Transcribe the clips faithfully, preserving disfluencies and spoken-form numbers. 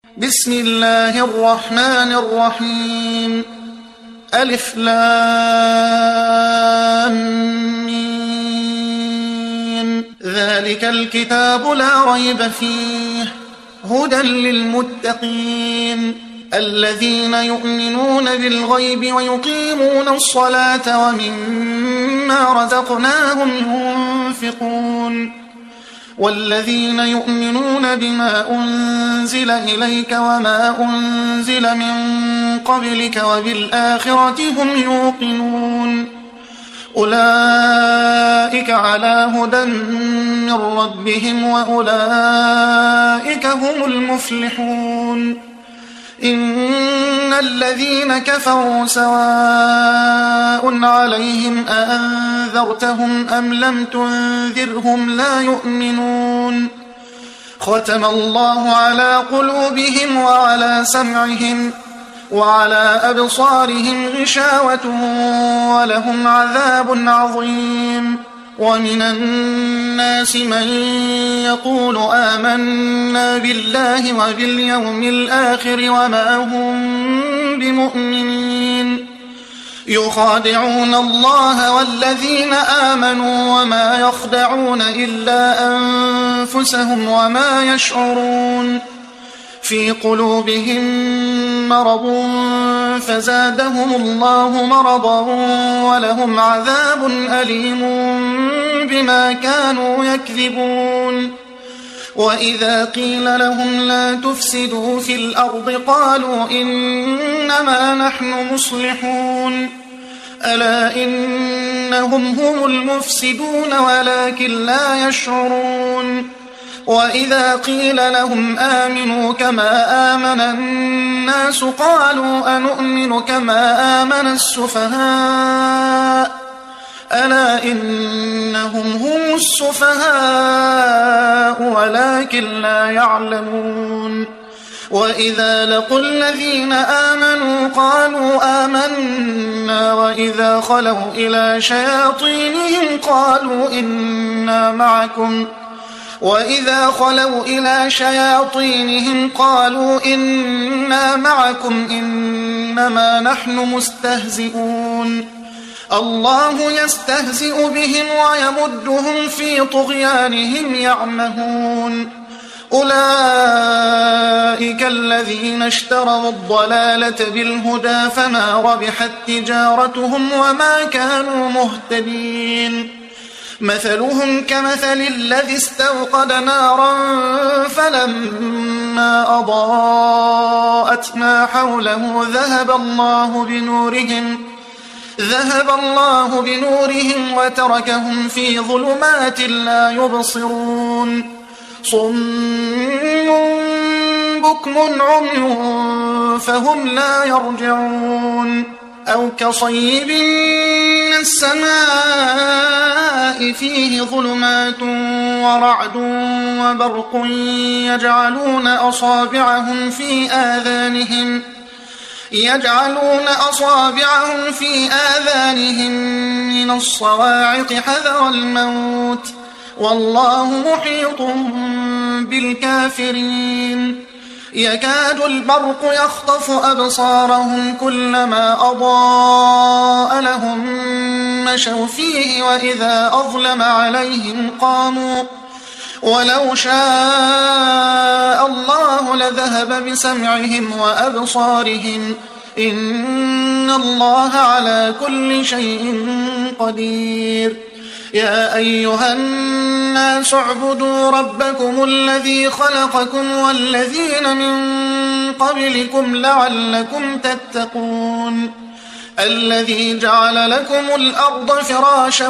بسم الله الرحمن الرحيم. ألف لام ميم. ذلك الكتاب لا ريب فيه هدى للمتقين الذين يؤمنون بالغيب ويقيمون الصلاة ومما رزقناهم ينفقون والذين يؤمنون بما أنزل إليك وما أنزل من قبلك وبالآخرة هم يوقنون أولئك على هدى من ربهم وأولئك هم المفلحون. إن الذين كفروا سواء عليهم أأنذرتهم أم لم تنذرهم لا يؤمنون. ختم الله على قلوبهم وعلى سمعهم وعلى أبصارهم غشاوة ولهم عذاب عظيم. ومن الناس من يقول آمنا بالله وباليوم الآخر وما هم بمؤمنين يخادعون الله والذين آمنوا وما يخدعون إلا أنفسهم وما يشعرون. في قلوبهم مرض فزادهم الله مرضا ولهم عذاب أليم بما كانوا يكذبون. وإذا قيل لهم لا تفسدوا في الأرض قالوا إنما نحن مصلحون ألا إنهم هم المفسدون ولكن لا يشعرون. وإذا قيل لهم آمنوا كما آمن الناس قالوا أنؤمن كما آمن السفهاء ألا إنهم هم السفهاء ولكن لا يعلمون. وإذا لقوا الذين آمنوا قالوا آمنا وإذا خلوا إلى شياطينهم قالوا إنا معكم وإذا خلوا إلى شياطينهم قالوا إنا معكم إنما نحن مستهزئون. الله يستهزئ بهم ويمدهم في طغيانهم يعمهون. أولئك الذين اشتروا الضلالة بالهدى فما ربحت تجارتهم وما كانوا مهتدين. مثلهم كمثل الذي استوقد نارا فلما أضاءت ما حوله ذهب الله بنورهم ذهب الله بنورهم وتركهم في ظلمات لا يبصرون. صم بكم عمي فهم لا يرجعون. أو كصيب من السماء فيه ظلمات ورعد وبرق يجعلون أصابعهم في آذانهم يجعلون أصابعهم في آذانهم من الصواعق حذر الموت والله محيط بالكافرين. يكاد البرق يخطف أبصارهم كلما أضاء لهم مشوا فيه وإذا أظلم عليهم قاموا ولو شاء الله لذهب بسمعهم وأبصارهم إن الله على كل شيء قدير. يا أيها الناس اعبدوا ربكم الذي خلقكم والذين من قبلكم لعلكم تتقون. الذي جعل لكم الأرض فراشا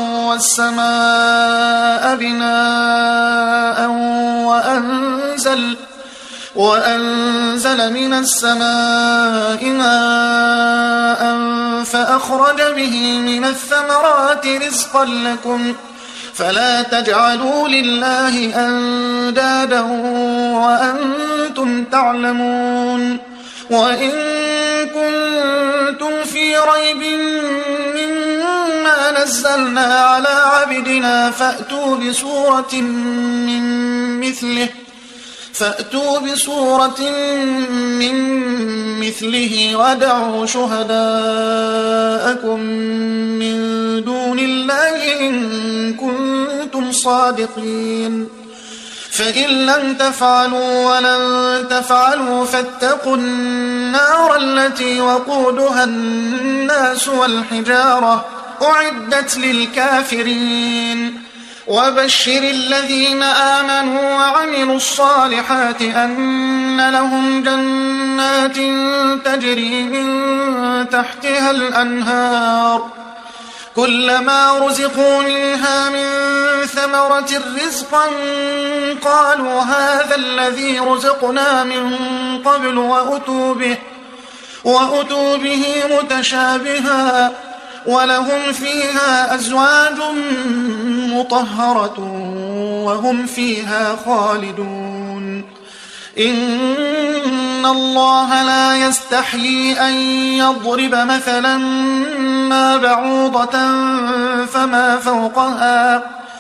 والسماء بناء وأنزل وأنزل من السماء ماء فأخرج به من الثمرات رزقا لكم فلا تجعلوا لله أندادا وأنتم تعلمون. وإن كنتم في ريب مما نزلنا على عبدنا فأتوا بسورة من مثله فأتوا بسورة من مثله وادعوا شهداءكم من دون الله إن كنتم صادقين فإن لم تفعلوا ولن تفعلوا فاتقوا النار التي وقودها الناس والحجارة أعدت للكافرين وبشر الذين آمنوا وعملوا الصالحات أن لهم جنات تجري من تحتها الأنهار كلما رزقوا منها من ثمرة رزقا قالوا هذا الذي رزقنا من قبل وأتوا به, وأتوا به متشابها ولهم فيها أزواج مطهرة وهم فيها خالدون إن الله لا يستحيي أن يضرب مثلا ما بعوضة فما فوقها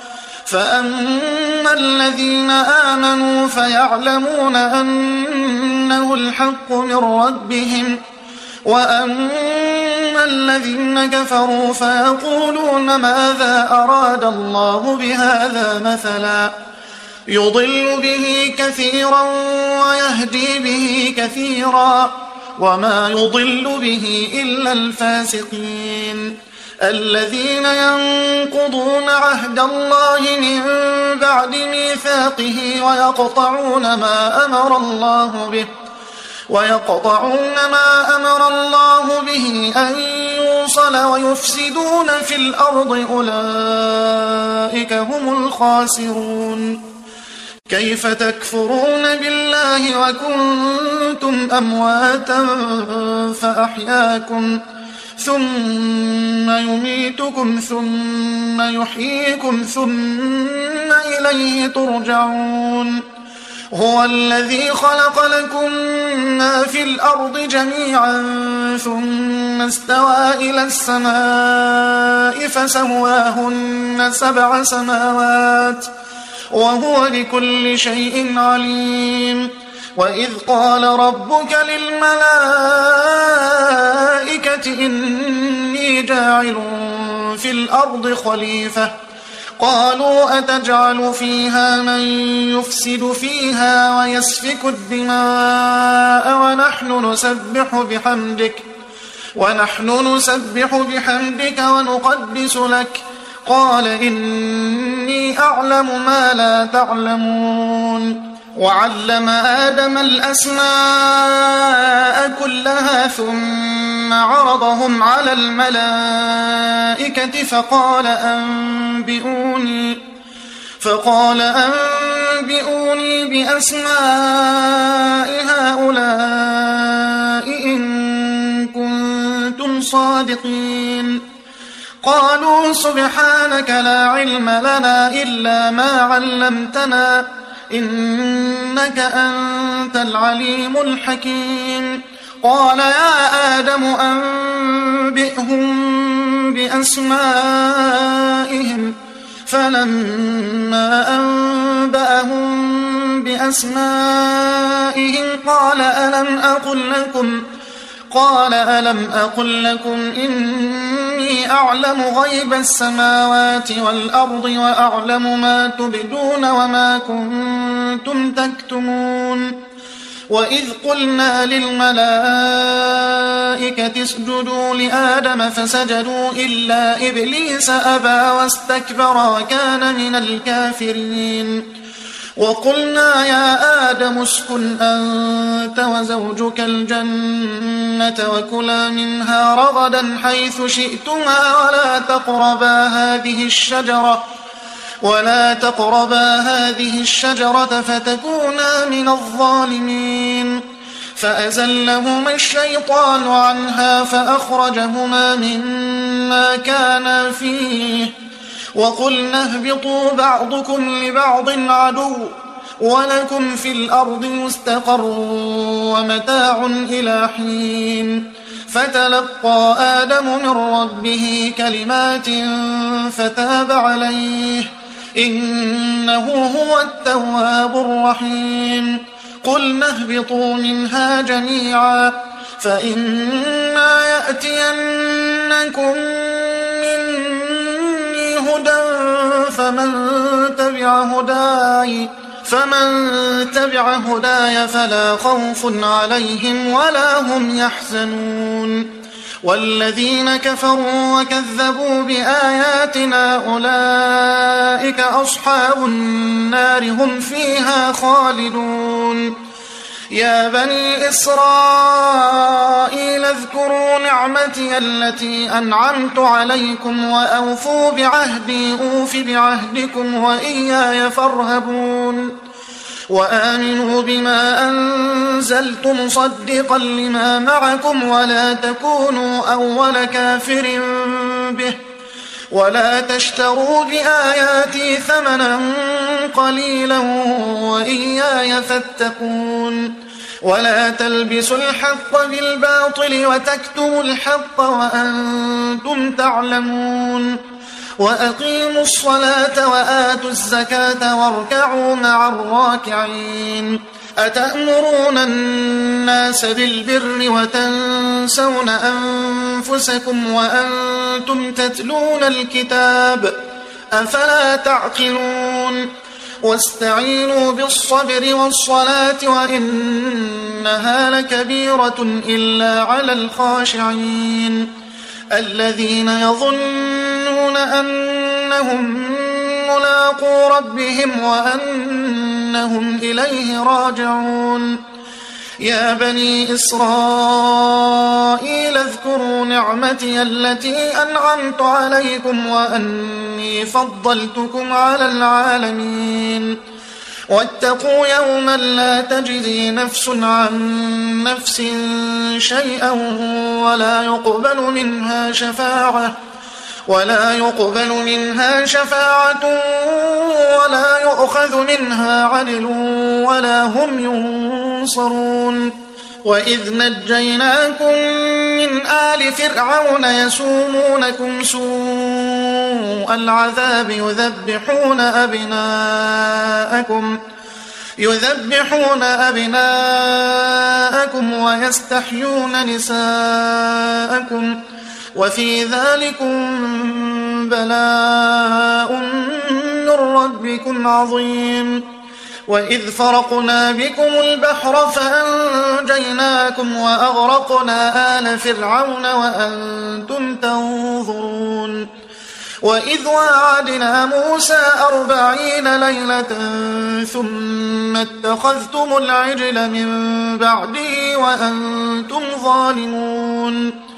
فأما الذين آمنوا فيعلمون أنه الحق من ربهم وأما الذين كفروا فيقولون ماذا أراد الله بهذا مثلا يضل به كثيرا ويهدي به كثيرا وما يضل به إلا الفاسقين الذين ينقضون عهد الله من بعد ميثاقه ويقطعون ما أمر الله به ويقطعون ما أمر الله به أن يوصل ويفسدون في الأرض أولئك هم الخاسرون كيف تكفرون بالله وكنتم أمواتا فأحياكم ثم يميتكم ثم يحييكم ثم إليه ترجعون هو الذي خلق لكم ما في الأرض جميعا ثم استوى إلى السماء فسواهن سبع سماوات وهو بكل شيء عليم وإذ قال ربك للملائكة إني جاعل في الأرض خليفة قالوا أتجعل فيها من يفسد فيها ويسفك الدماء ونحن نسبح بحمدك ونحن نسبح بحمدك ونقدس لك قال إني أعلم ما لا تعلمون وعلم آدم الأسماء كلها ثم عرضهم على الملائكة فقال أنبئوني فقال أنبئوني بأسماء هؤلاء إن كنتم صادقين قالوا سبحانك لا علم لنا إلا ما علمتنا إنك أنت العليم الحكيم قال يا آدم أنبئهم بأسمائهم فلما أنبأهم بأسمائهم قال ألم أقل لكم قال ألم أقل لكم إني أعلم غيب السماوات والأرض وأعلم ما تبدون وما كنتم تكتمون وإذ قلنا للملائكة اسجدوا لآدم فسجدوا إلا إبليس أبى واستكبر وكان من الكافرين وقلنا يا آدم اسكن أنت وزوجك الجنة وكلا منها رغدا حيث شئتما ولا تقربا هذه الشجرة ولا تقربا هذه الشجرة فتكونا من الظالمين فأزلهما الشيطان عنها فأخرجهما مما كانا فيه وقلنا اهبطوا بعضكم لبعض عدو ولكم في الأرض مستقر ومتاع إلى حين فتلقى آدم من ربه كلمات فتاب عليه إنه هو التواب الرحيم قلنا اهبطوا منها جميعا فإما يأتينكم مني هدى فمن تبع هداي فمن تبع هداي فلا خوف عليهم ولا هم يحزنون والذين كفروا وكذبوا بآياتنا أولئك أصحاب النار هم فيها خالدون يا بني إسرائيل اذكروا نعمتي التي أنعمت عليكم وأوفوا بعهدي أوف بعهدكم وإياي فارهبون وآمنوا بما أنزلت مصدقا لما معكم ولا تكونوا أول كافر به ولا تشتروا بآياتي ثمنا قليلا وإياي فاتقون ولا تلبسوا الحق بالباطل وتكتموا الحق وأنتم تعلمون وأقيموا الصلاة وآتوا الزكاة واركعوا مع الراكعين أتأمرون الناس بالبر وتنسون أنفسكم وأنتم تتلون الكتاب أفلا تعقلون واستعينوا بالصبر والصلاة وإنها لكبيرة إلا على الخاشعين الذين يظنون أنهم ملاقو ربهم وأنهم إليه راجعون يا بني إسرائيل اذكروا نعمتي التي أنعمت عليكم وأني فضلتكم على العالمين واتقوا يوما لا تجزي نفس عن نفس شيئا ولا يقبل منها شفاعة ولا يقبل منها شفاعة ولا يؤخذ منها عدل ولا هم ينصرون وإذ نجيناكم من آل فرعون يسومونكم سوء العذاب يذبحون أبناءكم يذبحون أبناءكم ويستحيون نساءكم وفي ذلكم بلاء من ربكم عظيم وإذ فرقنا بكم البحر فأنجيناكم وأغرقنا آل فرعون وأنتم تنظرون وإذ واعدنا موسى أربعين ليلة ثم اتخذتم العجل من بعده وأنتم ظالمون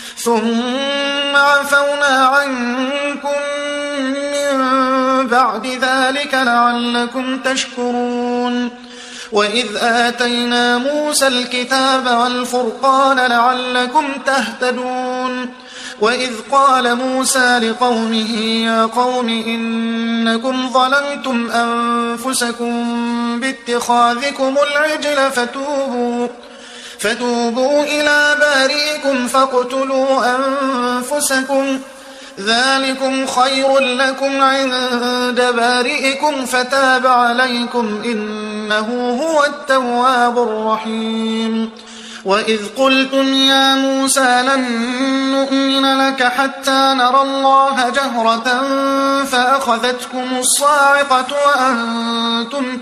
ثم عفونا عنكم من بعد ذلك لعلكم تشكرون وإذ آتينا موسى الكتاب والفرقان لعلكم تهتدون وإذ قال موسى لقومه يا قوم إنكم ظلمتم أنفسكم باتخاذكم العجل فتوبوا فتوبوا إلى بارئكم فاقتلوا أنفسكم ذلكم خير لكم عند بارئكم فتاب عليكم إنه هو التواب الرحيم وإذ قلتم يا موسى لن نؤمن لك حتى نرى الله جهرة فأخذتكم الصاعقة وأنتم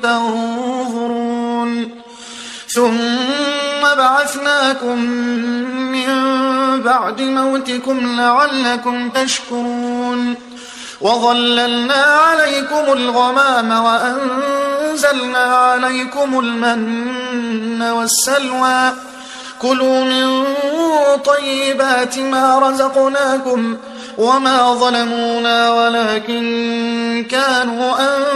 تنظرون ثم بعثناكم من بعد موتكم لعلكم تشكرون وظللنا عليكم الغمام وأنزلنا عليكم المن والسلوى كلوا من طيبات ما رزقناكم وما ظلمونا ولكن كانوا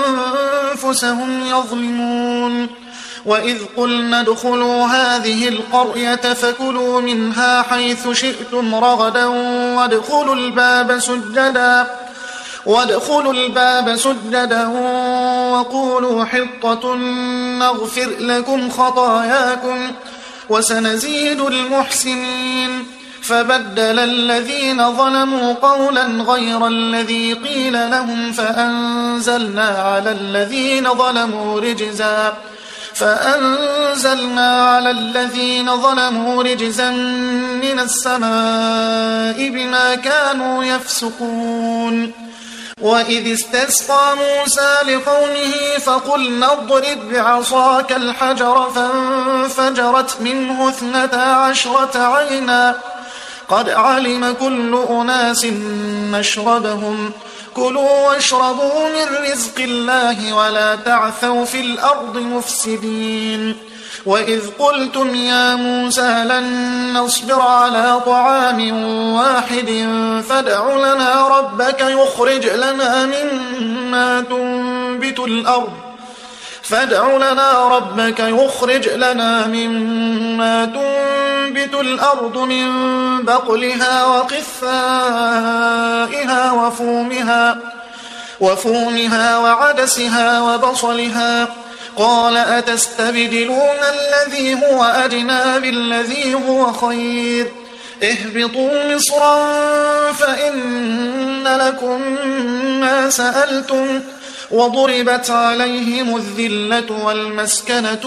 أنفسهم يظلمون وإذ قلنا ادخلوا هذه القرية فكلوا منها حيث شئتم رغدا وادخلوا الباب سجدا وادخلوا الباب سجدا وقولوا حطة نغفر لكم خطاياكم وسنزيد المحسنين فبدل الذين ظلموا قولا غير الذي قيل لهم فأنزلنا على الذين ظلموا رجزا فأنزلنا على الذين ظلموا رجزا من السماء بما كانوا يفسقون وإذ استسقى موسى لقومه فقلنا اضرب بعصاك الحجر فانفجرت منه اثنتا عشرة عينا قد علم كل أناس مشربهم كلوا واشربوا من رزق الله ولا تعثوا في الأرض مفسدين وإذ قلتم يا موسى لن نصبر على طعام واحد فادع لنا ربك يخرج لنا مما تنبت الأرض فادع لنا ربك يخرج لنا مما تنبت الأرض من بقلها وقثائها وفومها وفومها وعدسها وبصلها قال أتستبدلون الذي هو أدنى بالذي هو خير اهبطوا مصرا فإن لكم ما سألتم وضربت عليهم الذلة والمسكنة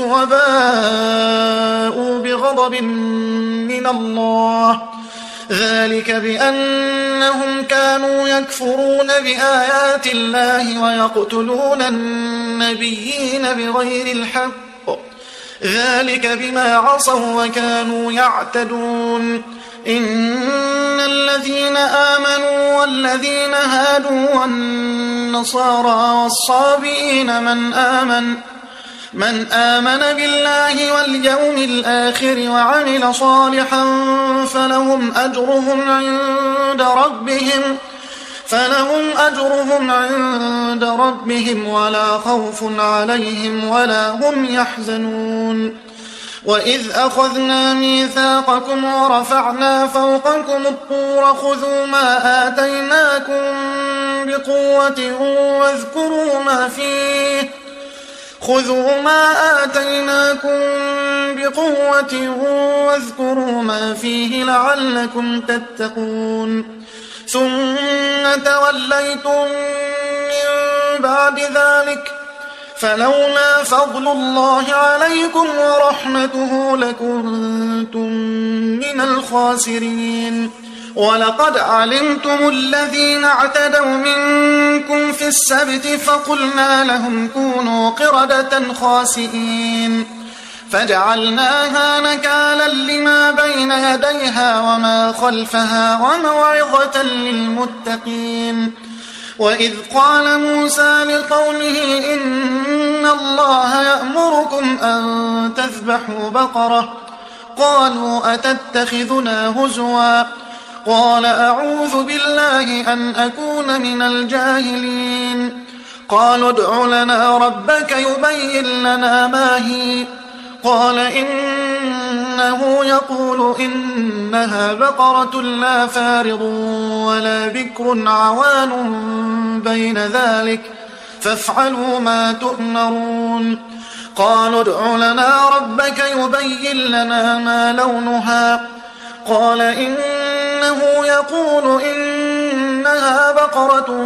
وباءوا بغضب من الله ذلك بأنهم كانوا يكفرون بآيات الله ويقتلون النبيين بغير الحق ذلك بما عصوا وكانوا يعتدون إن الذين آمنوا والذين هادوا والنصارى والصابئين من آمن من آمن بالله واليوم الآخر وعمل صالحا فلهم أجرهم عند ربهم فلهم أجرهم عند ربهم ولا خوف عليهم ولا هم يحزنون وإذ أخذنا ميثاقكم ورفعنا فوقكم الطور خذوا ما آتيناكم بقوة واذكروا ما فيه خذوا ما آتيناكم بقوة واذكروا ما فيه لعلكم تتقون ثم توليتم من بعد ذلك فلولا فضل الله عليكم ورحمته لكنتم من الخاسرين ولقد علمتم الذين اعتدوا منكم في السبت فقلنا لهم كونوا قردة خاسئين فجعلناها نكالا لما بين يديها وما خلفها وموعظة للمتقين وإذ قال موسى لقومه إن الله يأمركم أن تذبحوا بقرة قالوا أتتخذنا هزوا قال أعوذ بالله أن أكون من الجاهلين قالوا ادع لنا ربك يبين لنا ما هي قال إنه يقول إنها بقرة لا فارض ولا بكر عوان بين ذلك فافعلوا ما تؤمرون قالوا ادع لنا ربك يبين لنا ما لونها قال إنه يقول إنها بقرة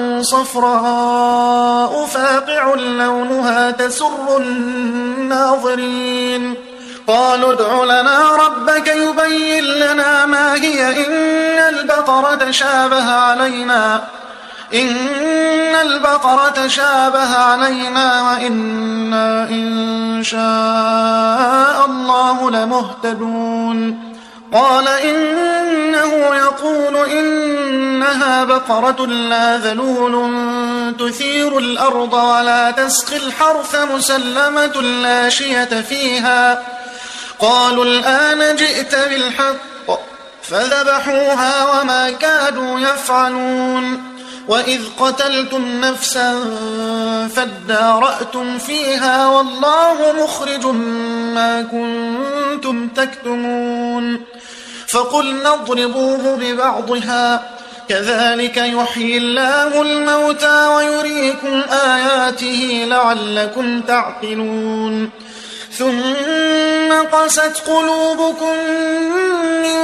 صفراء فاقع لونها تسر الناظرين قالوا ادع لنا ربك يبين لنا ما هي إن البقرة شابه علينا إن البقرة شابه علينا وإنا إن شاء الله لمهتدون قال إنه يقول إنها بقرة لا ذلول تثير الأرض ولا تسقي الحرث مسلمة لا شية فيها قالوا الآن جئت بالحق فذبحوها وما كادوا يفعلون وإذ قتلتم نفسا فادارأتم فيها والله مخرج ما كنتم تكتمون فقلنا اضربوه ببعضها كذلك يحيي الله الموتى ويريكم آياته لعلكم تعقلون ثم قست قلوبكم من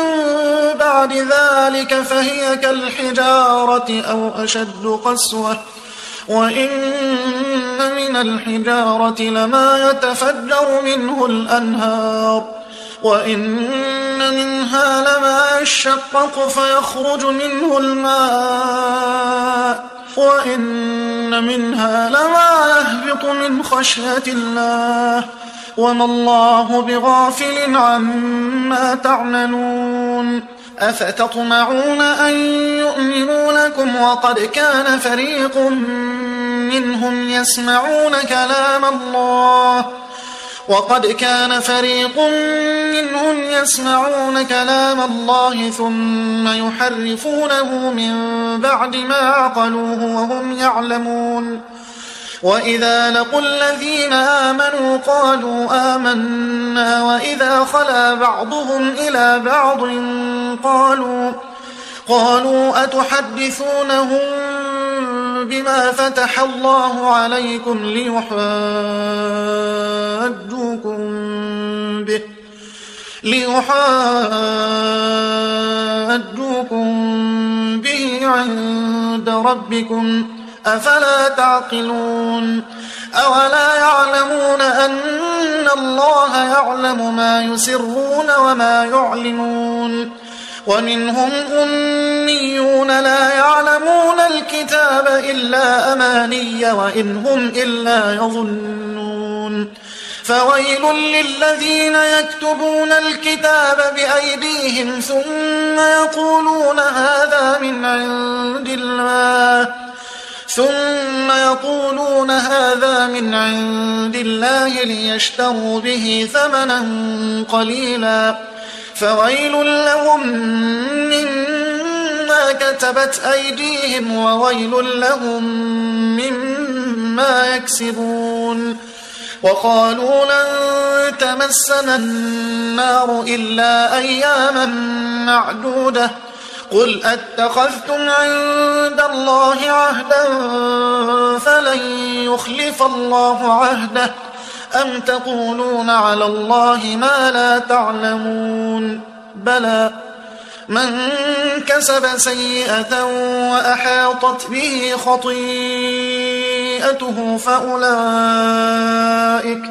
بعد ذلك فهي كالحجارة أو أشد قسوة وإن من الحجارة لما يتفجر منه الأنهار وإن منها لما يشقق فيخرج منه الماء وإن منها لما يهبط من خشية الله وما الله بغافل عما تعملون أفتطمعون أن يؤمنوا لكم وقد كان فريق منهم يسمعون كلام الله وقد كان فريق منهم يسمعون كلام الله ثم يحرفونه من بعد ما عقلوه وهم يعلمون وإذا لقوا الذين آمنوا قالوا آمنا وإذا خلا بعضهم إلى بعض قالوا قالوا أتحدثونهم بما فتح الله عليكم ليحاجوكم به ليحاجوكم به عند ربكم أفلا تعقلون أولا يعلمون أن الله يعلم ما يسرون وما يعلنون ومنهم أميون لا يعلمون الكتاب إلا أماني وإن هم إلا يظنون فويل للذين يكتبون الكتاب بأيديهم ثم يقولون هذا من عند الله ثم يقولون هذا من عند الله ليشتروا به ثمنا قليلا فويل لهم مما كتبت أيديهم وويل لهم مما يكسبون وقالوا لن تمسنا النار إلا أياما معدودة قل أتخذتم عند الله عهدا فلن يخلف الله عهده أم تقولون على الله ما لا تعلمون بلى من كسب سيئة وأحاطت به خطيئته فأولئك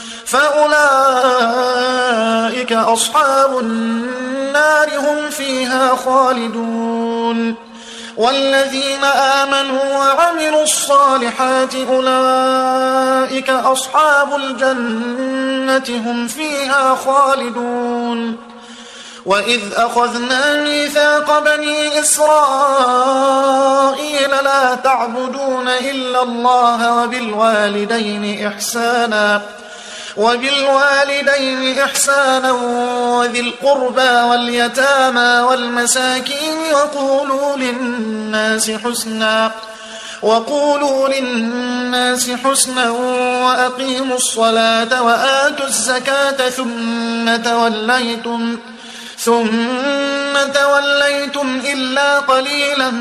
فأولئك أصحاب النار هم فيها خالدون والذين آمنوا وعملوا الصالحات أولئك أصحاب الجنة هم فيها خالدون وإذ أخذنا ميثاق بني إسرائيل لا تعبدون إلا الله وبالوالدين إحسانا وبالوالدين إحسانا وذي القربى واليتامى والمساكين وقولوا للناس حسنا وقولوا للناس حسنا وأقيموا الصلاة وآتوا الزكاة ثم توليتم ثم توليتم إلا قليلا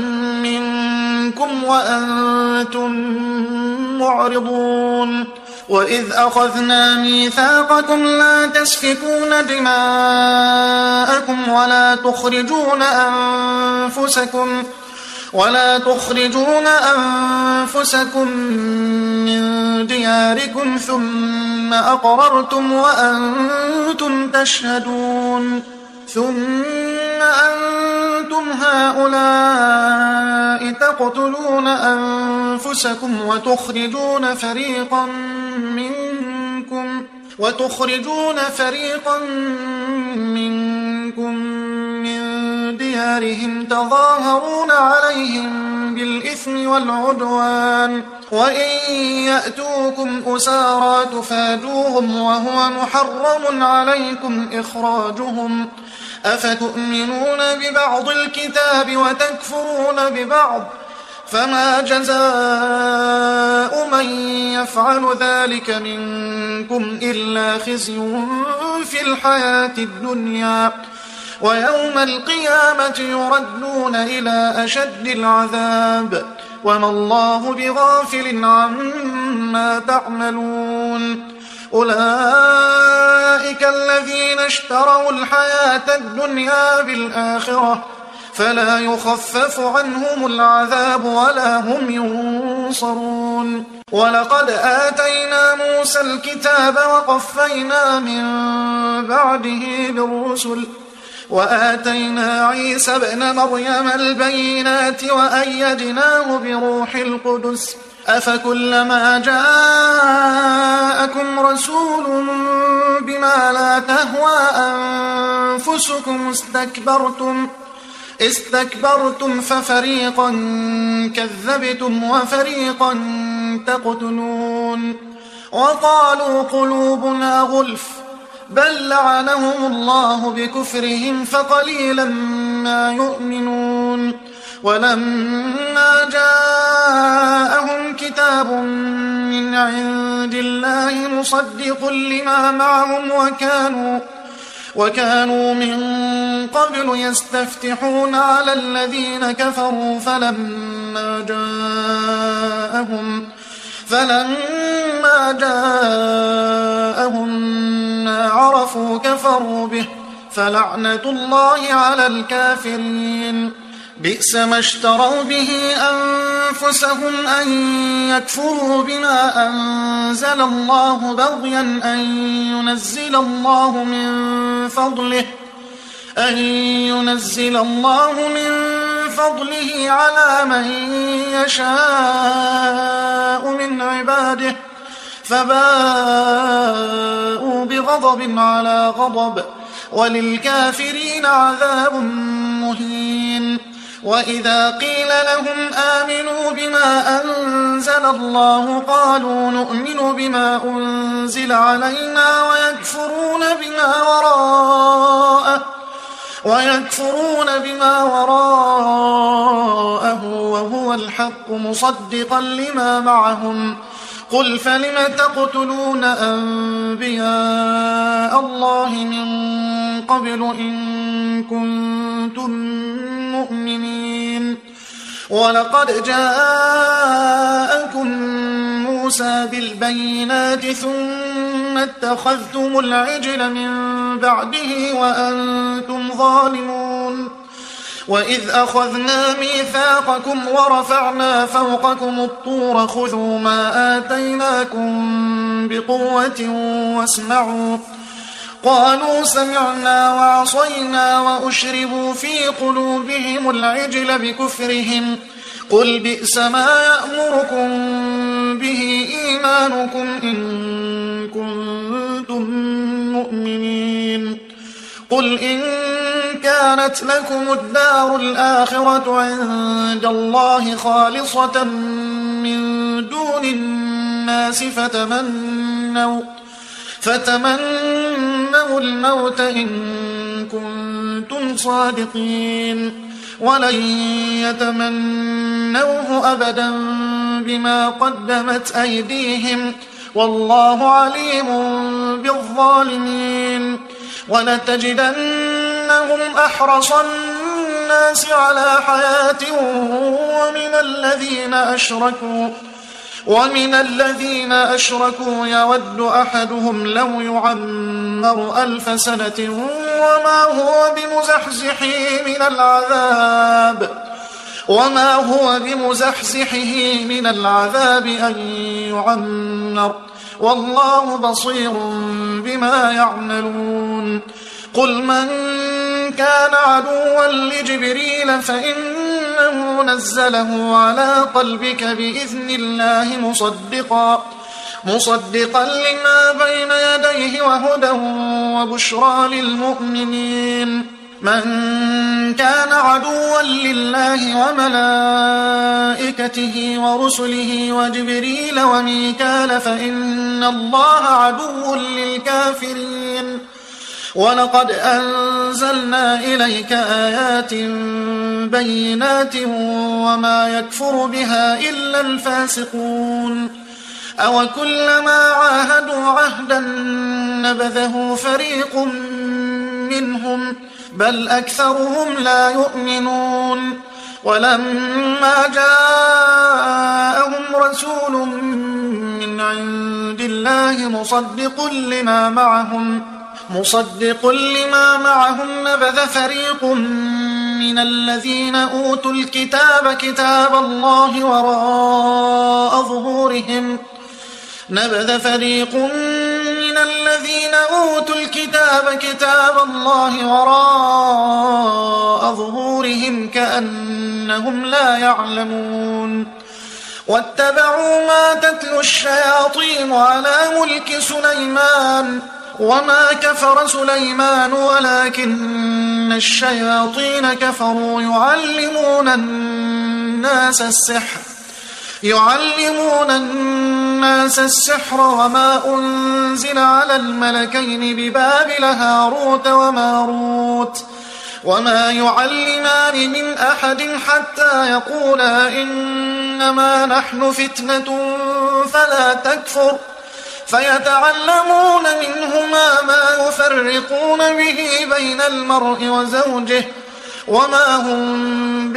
منكم وأنتم معرضون وإذ أخذنا ميثاقكم لا تسفكون دماءكم ولا تخرجون أنفسكم ولا تخرجون أنفسكم من دياركم ثم أقررتم وأنتم تشهدون ثم أنتم هؤلاء تقتلون أنفسكم وتخرجون فريقا منكم وتخرجون فريقا منكم من ديارهم تظاهرون عليهم بالإثم والعدوان وإن يأتوكم أسارى تفادوهم وهو محرم عليكم إخراجهم أفتؤمنون ببعض الكتاب وتكفرون ببعض فما جزاء من يفعل ذلك منكم إلا خزي في الحياة الدنيا ويوم القيامة يردون إلى أشد العذاب وما الله بغافل عما تعملون أولئك الذين اشتروا الحياة الدنيا بالآخرة فلا يخفف عنهم العذاب ولا هم ينصرون. ولقد آتينا موسى الكتاب وقفينا من بعده بالرسل وآتينا عيسى ابن مريم البينات وأيدناه بروح القدس أفكلما جاءكم رسول بما لا تهوى أنفسكم استكبرتم استكبرتم ففريقا كذبتم وفريقا تقتلون. وقالوا قلوبنا غلف بل لعنهم الله بكفرهم فقليلا ما يؤمنون. ولما جاءهم كتاب من عند الله مصدق لما معهم وكانوا وكانوا من قبل يستفتحون على الذين كفروا فلما جاءهم فلما جاءهم ما عرفوا كفروا به فلعنة الله على الكافرين. بئس ما اشتروا به أنفسهم أن يكفروا بما أنزل الله بغيا أن ينزل الله من فضله أن ينزل الله من فضله على من يشاء من عباده فباءوا بغضب على غضب وللكافرين عذاب مهين. وإذا قيل لهم آمنوا بما أنزل الله قالوا نؤمن بما أنزل علينا ويكفرون بما وراءه ويكفرون بما وراءه وهو الحق مصدقا لما معهم. قل فلم تقتلون أنبياء الله من قبل إن كنتم مؤمنين. ولقد جاءكم موسى بالبينات ثم اتخذتم العجل من بعده وأنتم ظالمون. وإذ أخذنا ميثاقكم ورفعنا فوقكم الطور خذوا ما آتيناكم بقوة واسمعوا قالوا سمعنا وعصينا وأشربوا في قلوبهم العجل بكفرهم قل بئس ما يأمركم به إيمانكم إن كنتم مؤمنين. قل إن كانت لكم الدار الآخرة عند الله خالصة من دون الناس فتمنوا فتمنوا الموت إن كنتم صادقين ولن يتمنوه أبدا بما قدمت أيديهم والله عليم بالظالمين. ولتجدنهم أحرص الناس على حياة ومن الذين أشركوا ومن الذين أشركوا يود أحدهم لو يعمر ألف سنة وما هو بمزحزحه من العذاب وما هو بمزحزحه من العذاب أن يعمر والله بصير بما يعملون. قل من كان عدوا لجبريل فإنه نزله على قلبك بإذن الله مصدقا مصدقا لما بين يديه وهدى وبشرى للمؤمنين. من كان عدوا لله وملائكته ورسله وجبريل وميكال فإن الله عدو للكافرين. ولقد أنزلنا إليك آيات بينات وما يكفر بها إلا الفاسقون. أو كلما عاهدوا عهدا نبذه فريق منهم بل أكثرهم لا يؤمنون. ولما جاءهم رسول من عند الله مصدق لما معهم مصدق لما معهم نبذ فريق من الذين أوتوا الكتاب كتاب الله وراء ظهورهم نبذ فريق من الذين أوتوا الكتاب كتاب الله وراء ظهورهم كأنهم لا يعلمون واتبعوا ما تتلو الشياطين على ملك سليمان وما كفر سليمان ولكن الشياطين كفروا يعلمون الناس السحر يعلمون الناس السحر وما أنزل على الملكين ببابل هاروت وماروت وما يعلمان من أحد حتى يقولا إنما نحن فتنة فلا تكفر فيتعلمون منهما ما يفرقون به بين المرء وزوجه وما هم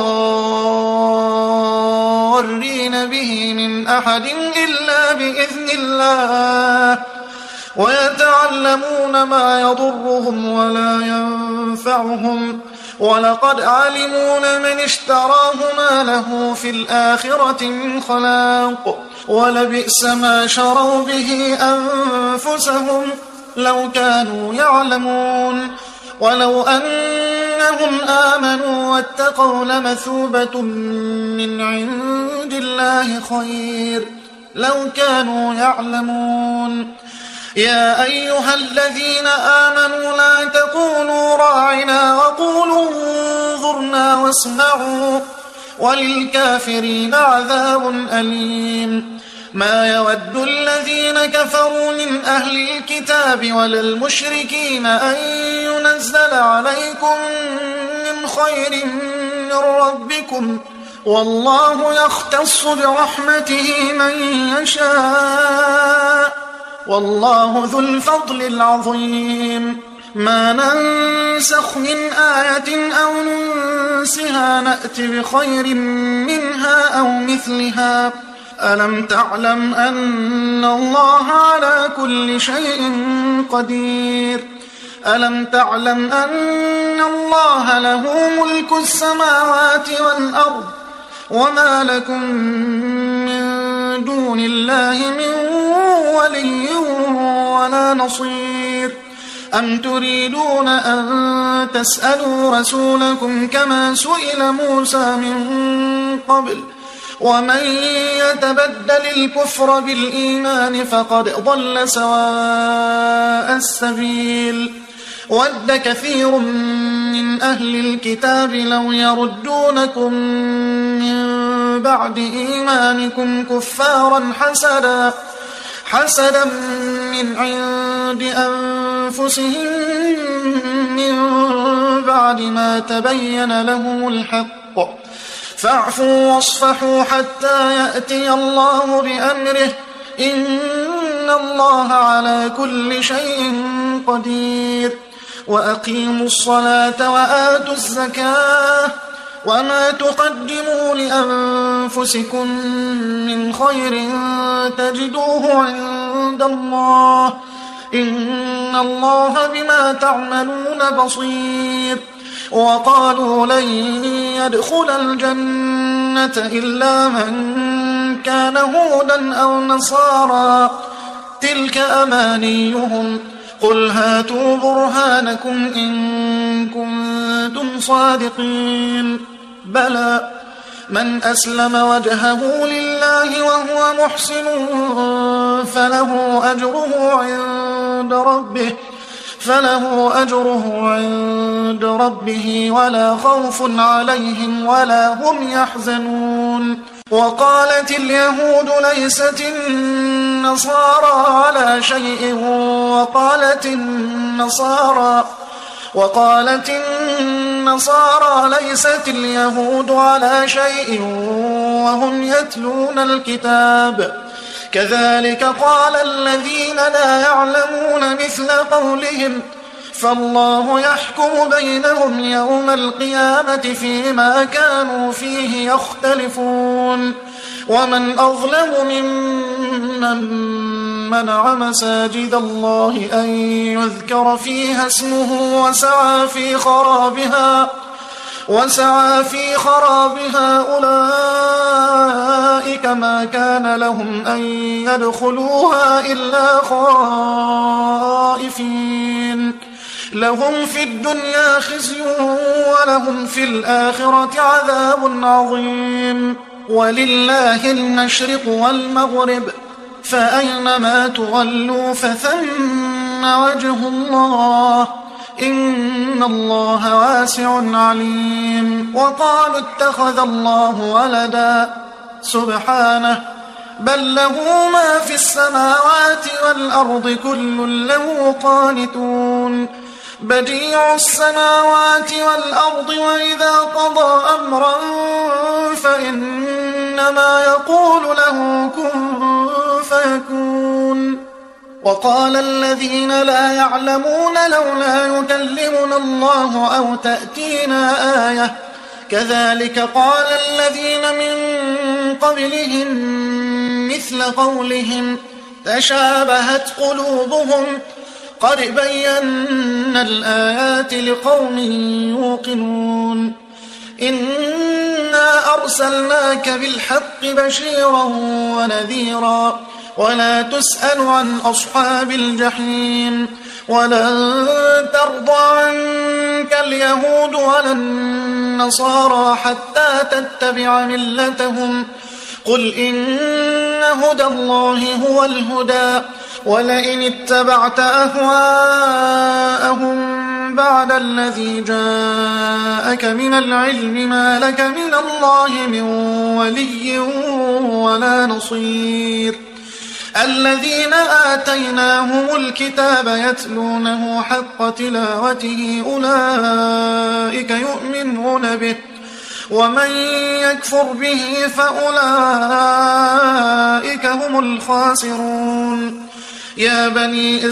بضارين به من أحد إلا بإذن الله ويتعلمون ما يضرهم ولا ينفعهم ولقد علموا لمن اشتراه ما له في الآخرة من خلاق ولبئس ما شروا به أنفسهم لو كانوا يعلمون ولو أنهم آمنوا واتقوا لمثوبة من عند الله خير لو كانوا يعلمون يا أيها الذين آمنوا لا تقولوا راعنا وقولوا انظرنا واسمعوا وللكافرين عذاب أليم ما يود الذين كفروا من أهل الكتاب ولا المشركين أن ينزل عليكم من خير من ربكم والله يختص برحمته من يشاء والله ذو الفضل العظيم ما ننسخ من آية أو ننسها نأت بخير منها أو مثلها ألم تعلم أن الله على كل شيء قدير ألم تعلم أن الله له ملك السماوات والأرض وما لكم من دون الله من ولي ولا نصير أم تريدون أن تسألوا رسولكم كما سئل موسى من قبل ومن يتبدل الكفر بالإيمان فقد ضل سواء السبيل ود كثير من أهل الكتاب لو يردونكم من بعد إيمانكم كفارا حسدا حسدا من عند أنفسهم من بعد ما تبين لهم الحق فاعفوا واصفحوا حتى يأتي الله بأمره إن الله على كل شيء قدير وأقيموا الصلاة وآتوا الزكاة وما تقدموا لأنفسكم من خير تجدوه عند الله إن الله بما تعملون بصير وقالوا لن يدخل الجنة إلا من كان هودا أو نصارى تلك أمانيهم قل هاتوا برهانكم إن كنتم صادقين بلى من أسلم وجهه لله وهو محسن فله أجره عند ربه فله أجره عند ربه ولا خوف عليهم ولا هم يحزنون وقالت اليهود ليست النصارى على شيء وقالت النصارى وقالت النصارى ليست اليهود على شيء وهم يتلون الكتاب كذلك قال الذين لا يعلمون مثل قولهم فالله يحكم بينهم يوم القيامة فيما كانوا فيه يختلفون ومن أظلم ممن منع مساجد الله أن يذكر فيها اسمه وسعى في خرابها وسعى في خرابها أولئك ما كان لهم أن يدخلوها إلا خائفين لهم في الدنيا خزي ولهم في الآخرة عذاب عظيم ولله المشرق والمغرب فأينما تولوا فثم وجه الله إن الله واسع عليم وقالوا اتخذ الله ولدا سبحانه بل له ما في السماوات والأرض كل له قانتون بديع السماوات والأرض وإذا قضى أمرا فإنما يقول له كن فيكون وقال الذين لا يعلمون لولا يكلمنا الله أو تأتينا آية كذلك قال الذين من قبلهم مثل قولهم تشابهت قلوبهم قد بينا الآيات لقوم يوقنون إنا أرسلناك بالحق بشيرا ونذيرا ولا تسأل عن أصحاب الجحيم ولن ترضى عنك اليهود ولا النصارى حتى تتبع ملتهم قل إن هدى الله هو الهدى ولئن اتبعت أهواءهم بعد الذي جاءك من العلم ما لك من الله من ولي ولا نصير الذين آتيناهم الكتاب يتلونه حق تلاوته أولئك يؤمنون به ومن يكفر به فأولئك هم الخاسرون يا بني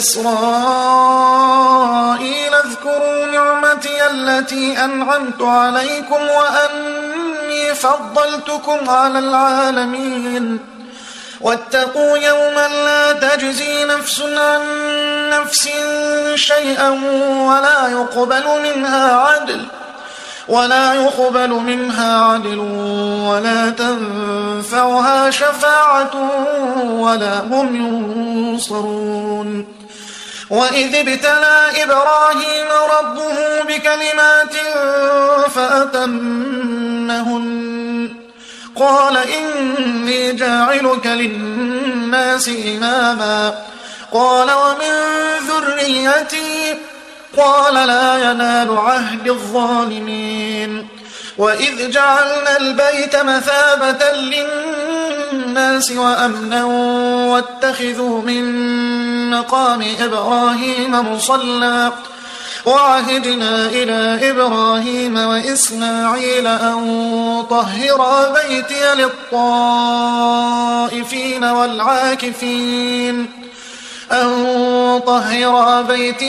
إسرائيل اذكروا نعمتي التي أنعمت عليكم وأني فضلتكم على العالمين واتقوا يوما لا تجزي نفس عن نفس شيئا ولا يقبل منها عدل ولا يقبل منها عدل ولا تنفعها شفاعة ولا هم ينصرون وإذ ابتلى إبراهيم ربه بكلمات فأتمهن قال إني جاعلك للناس إماما قال ومن ذريتي قال لا ينال عهد الظالمين وإذ جعلنا البيت مثابة للناس وأمنا واتخذوا من مقام إبراهيم مصلى وعهدنا إلى إبراهيم وإسماعيل أن طهرا بيتي للطائفين والعاكفين أن طهر بيتي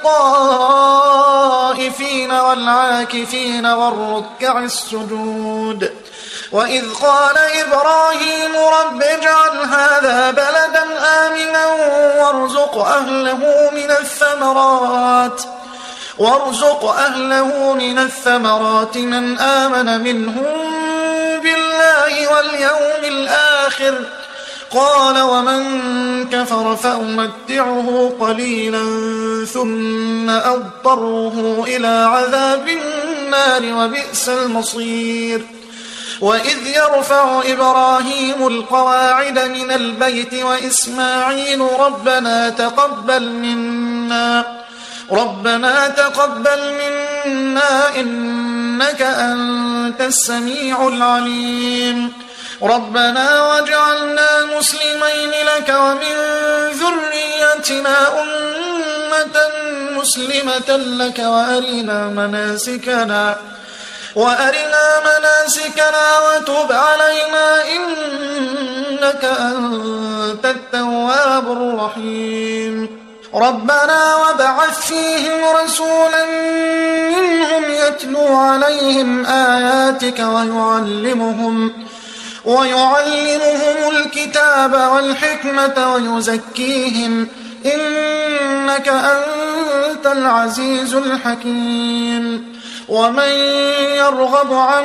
للطائفين والعاكفين والركع السجود وإذ قال إبراهيم رب اجعل هذا بلدا آمنا وارزق أهله من الثمرات وارزق أهله من الثمرات من آمن منهم بالله واليوم الآخر قال ومن كفر فأمتعه قليلا ثم أضطره إلى عذاب النار وبئس المصير وإذ يرفع إبراهيم القواعد من البيت وإسماعيل ربنا تقبل منا ربنا تقبل منا إنك أنت السميع العليم ربنا واجعلنا مسلمين لك ومن ذريتنا أمة مسلمة لك وأرنا مناسكنا وأرنا مناسكنا وتب علينا إنك أنت التواب الرحيم ربنا وابعث فيهم رسولا منهم يتلو عليهم آياتك ويعلمهم ويعلمهم الكتاب والحكمة ويزكيهم إنك أنت العزيز الحكيم. ومن يرغب عن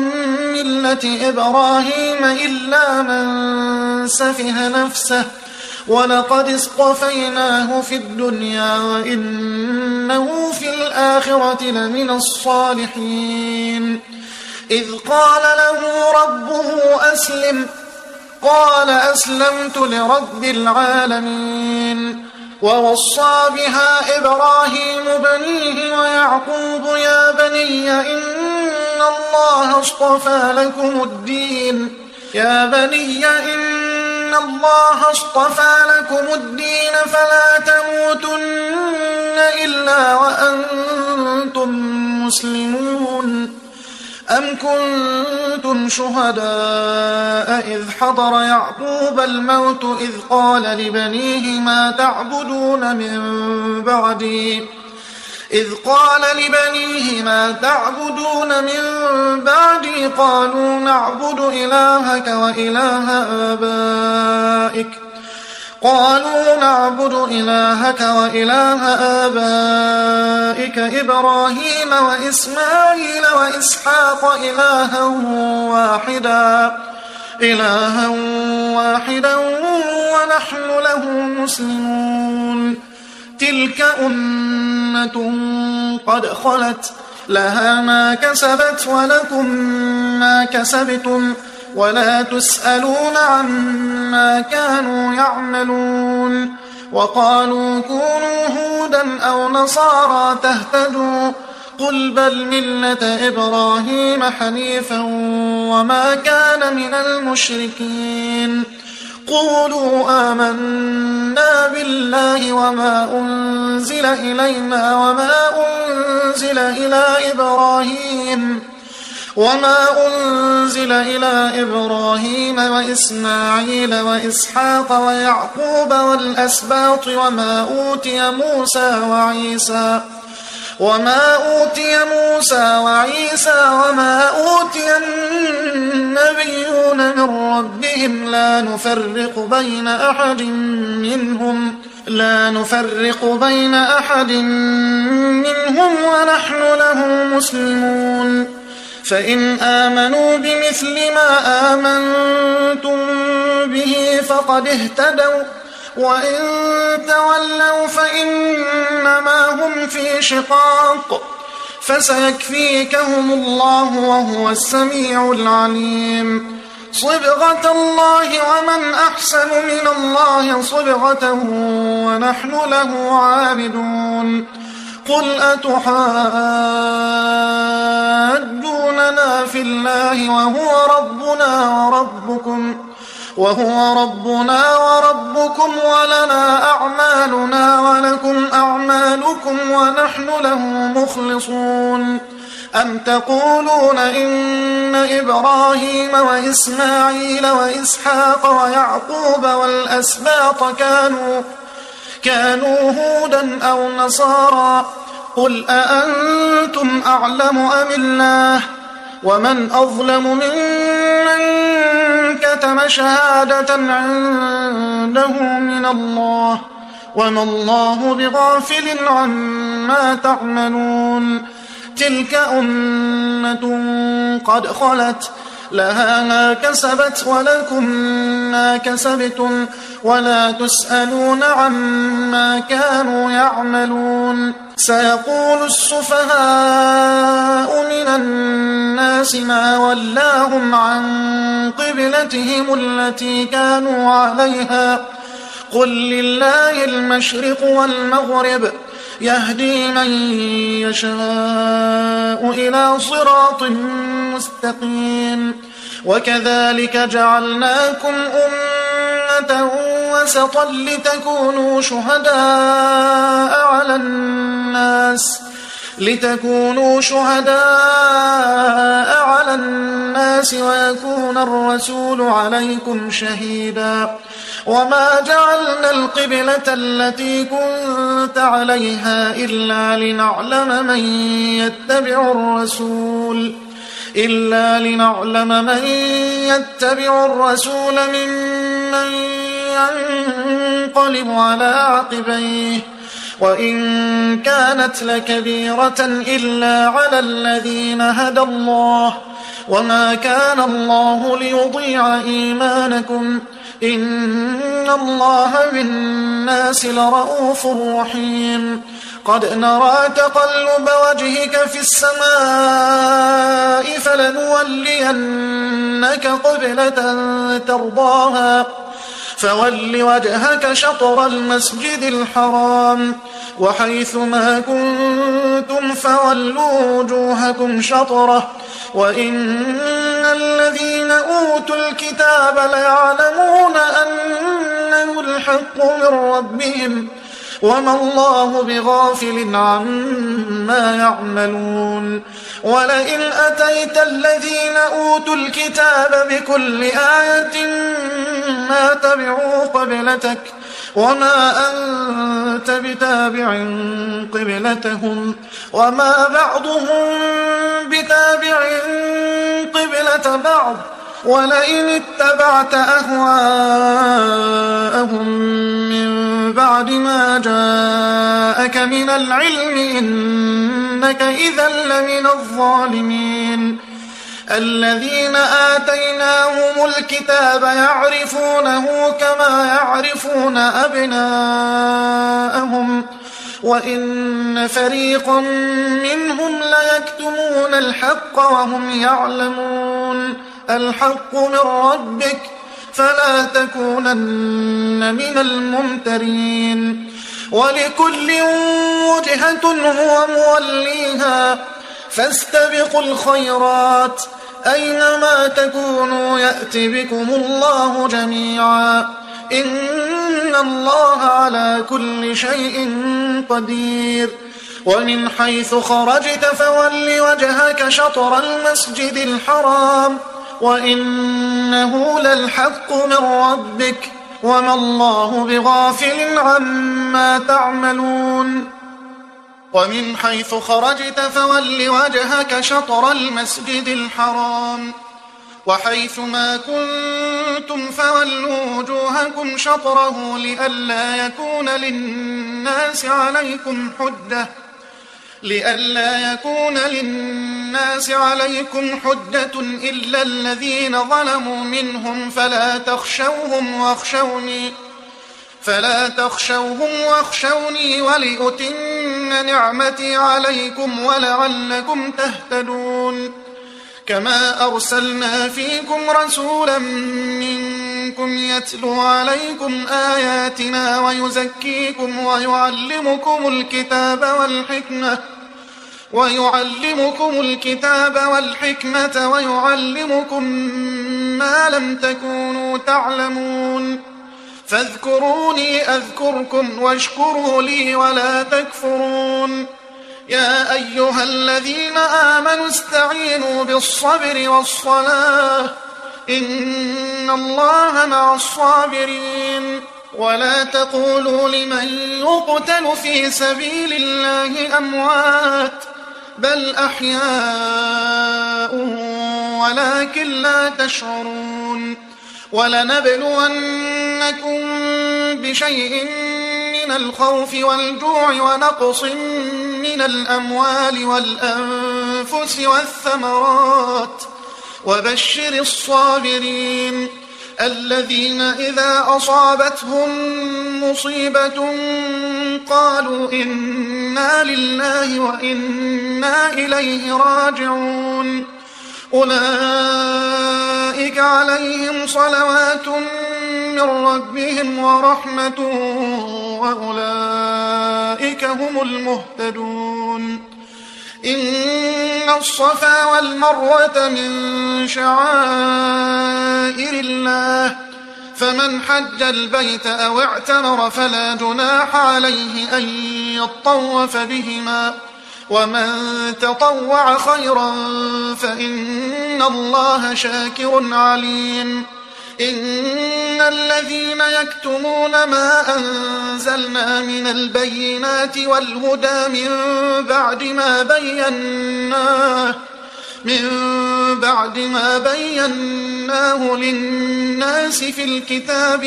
ملة إبراهيم إلا من سفه نفسه ولقد اصطفيناه في الدنيا وإنه في الآخرة لمن الصالحين. إذ قال له ربه أسلم قال أسلمت لرب العالمين. ووصى بها إبراهيم بنيه ويعقوب يا بني إن الله اصطفى لكم الدين يا بني إن الله اصطفى لكم الدين فلا تموتن إلا وأنتم مسلمون. أم كنتم شهداء إذ حضر يعقوب الموت إذ قال لبنيه ما تعبدون من بعدي إذ قال لبنيه ما تعبدون من بعدي قالوا نعبد إلهك وإله آبائك قالوا نعبد إلهك وإله آبائك إبراهيم وإسماعيل وإسحاق إلها واحدا إلها واحدا ونحن له مسلمون. تلك أمة قد خلت لها ما كسبت ولكم ما كسبتم ولا تسألون عما كانوا يعملون. وقالوا كونوا هودا أو نصارى تهتدوا قل بل ملة إبراهيم حنيفا وما كان من المشركين. قولوا آمنا بالله وما أنزل إلينا وما أنزل إلى إبراهيم وما أنزل إلى إبراهيم وإسماعيل وإسحاق ويعقوب والأسباط وما أوتي موسى وعيسى وما أوتي موسى وعيسى وما أوتي النبيون من ربهم لا نفرق بين أحد منهم لا نفرق بين أحد منهم ونحن له مسلمون. فإن آمنوا بمثل ما آمنتم به فقد اهتدوا وإن تولوا فإنما هم في شقاق فسيكفيكهم الله وهو السميع العليم. صبغة الله ومن أحسن من الله صبغة ونحن له عابدون. قل أتحاجوننا في الله وهو ربنا وربكم وهو ربنا وربكم ولنا أعمالنا ولكم أعمالكم ونحن له مخلصون. أم تقولون إن إبراهيم وإسماعيل وإسحاق ويعقوب والأسباط كانوا كانوا هودا أو نصارى قل أأنتم أعلم أم الله ومن أظلم ممن كتم شهادة عنده من الله وما الله بغافل عما تعملون. تلك أمة قد خلت لها ما كسبت ولكم ما كسبتم ولا تسألون عما كانوا يعملون. سيقول السفهاء من الناس ما ولاهم عن قبلتهم التي كانوا عليها قل لله المشرق والمغرب يهدي من يشاء إلى صراط مستقيم. وكذلك جعلناكم أمة وسطا لتكونوا شهداء على الناس لتكونوا شهداء على الناس ويكون الرسول عليكم شهيدا. وما جعلنا القبلة التي كنت عليها إلا لنعلم من يتبع الرسول إلا لنعلم من يتبع الرسول ممن ينقلب على عقبيه وإن كانت لكبيرة إلا على الذين هدى الله وما كان الله ليضيع إيمانكم إن الله بالناس لرؤوف رحيم قد نرى تقلب وجهك في السماء فلنولينك قبلة ترضاها فول وجهك شطر المسجد الحرام وحيث ما كنتم فولوا وجوهكم شطره وإن الذين أوتوا الكتاب ليعلمون أنه الحق من ربهم وما الله بغافل عما يعملون ولئن أتيت الذين أوتوا الكتاب بكل آية ما تبعوا قبلتك وما أنت بتابع قبلتهم وما بعضهم بتابع قبلة بعض ولئن اتبعت أهواءهم من بعد ما جاءك من العلم إنك إذا لمن الظالمين الذين آتيناهم الكتاب يعرفونه كما يعرفون أبناءهم وإن فريقا منهم ليكتمون الحق وهم يعلمون الحق من ربك فلا تكونن من الممترين ولكل وجهة هو موليها فاستبقوا الخيرات أينما تكونوا يأت بكم الله جميعا إن الله على كل شيء قدير ومن حيث خرجت فول وجهك شطر المسجد الحرام وإنه للحق من ربك وما الله بغافل عما تعملون ومن حيث خرجت فول وجهك شطر المسجد الحرام وحيث ما كنتم فولوا وجوهكم شطره لئلا يكون للناس عليكم حجة لئلا يكون للناس عليكم حجة إلا الذين ظلموا منهم فلا تخشوهم واخشوني فلا تخشوهم واخشوني ولأتم نعمتي عليكم ولعلكم تهتدون كما أرسلنا فيكم رسولا منكم يتلو عليكم آياتنا ويزكيكم ويعلمكم الكتاب والحكمة ويعلمكم الكتاب والحكمة ويعلمكم ما لم تكونوا تعلمون فاذكروني أذكركم واشكروا لي ولا تكفرون يا أيها الذين آمنوا استعينوا بالصبر والصلاة إن الله مع الصابرين ولا تقولوا لمن يقتل في سبيل الله أموات بل أحياء ولكن لا تشعرون ولنبلونكم بشيء من الخوف والجوع ونقص من الأموال والأنفس والثمرات وبشر الصابرين الذين إذا أصابتهم مصيبة قالوا إنا لله وإنا إليه راجعون أولئك عليهم صلوات من ربهم ورحمة وأولئك هم المهتدون إن الصفا والمروة من شعائر الله فمن حج البيت أو اعتمر فلا جناح عليه أن يطوف بهما ومن تطوع خيرا فإن الله شاكر عليم إن الذين يكتمون ما أنزلنا من البينات والهدى من بعد ما بيناه من بعد ما بيناه للناس في الكتاب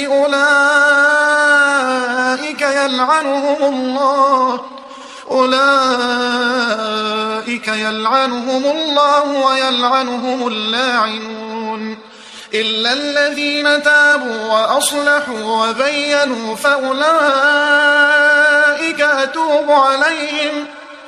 أولئك يلعنهم الله أولئك يلعنهم الله ويلعنهم اللاعنون إلا الذين تابوا وأصلحوا وبينوا فأولئك أتوب عليهم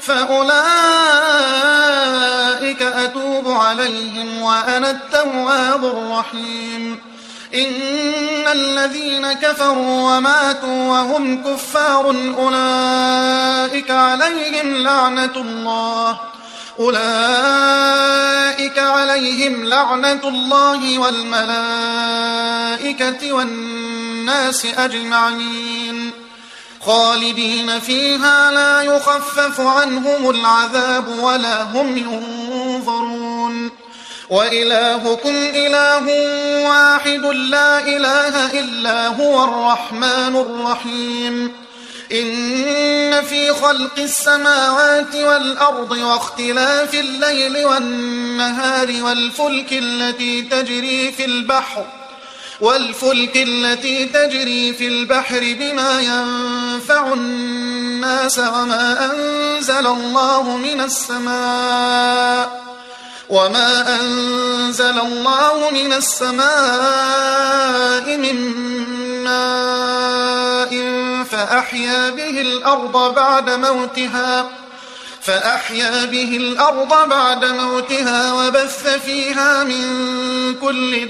فأولئك أتوب عليهم وأنا التواب الرحيم إن الذين كفروا وماتوا وهم كفار أولئك عليهم لعنة الله أولئك عليهم لعنة الله والملائكة والناس أجمعين خالدين فيها لا يخفف عنهم العذاب ولا هم ينظرون وإلهكم إله واحد لا إله إلا هو الرحمن الرحيم إن في خلق السماوات والأرض واختلاف الليل والنهار والفلك التي تجري في البحر والفلك التي تجري في البحر بما ينفع الناس وما أنزل الله من السماء وما أنزل الله من السماء من ماء فأحيا به الأرض بعد موتها فأحيا به الأرض بعد موتها وبث فيها من كل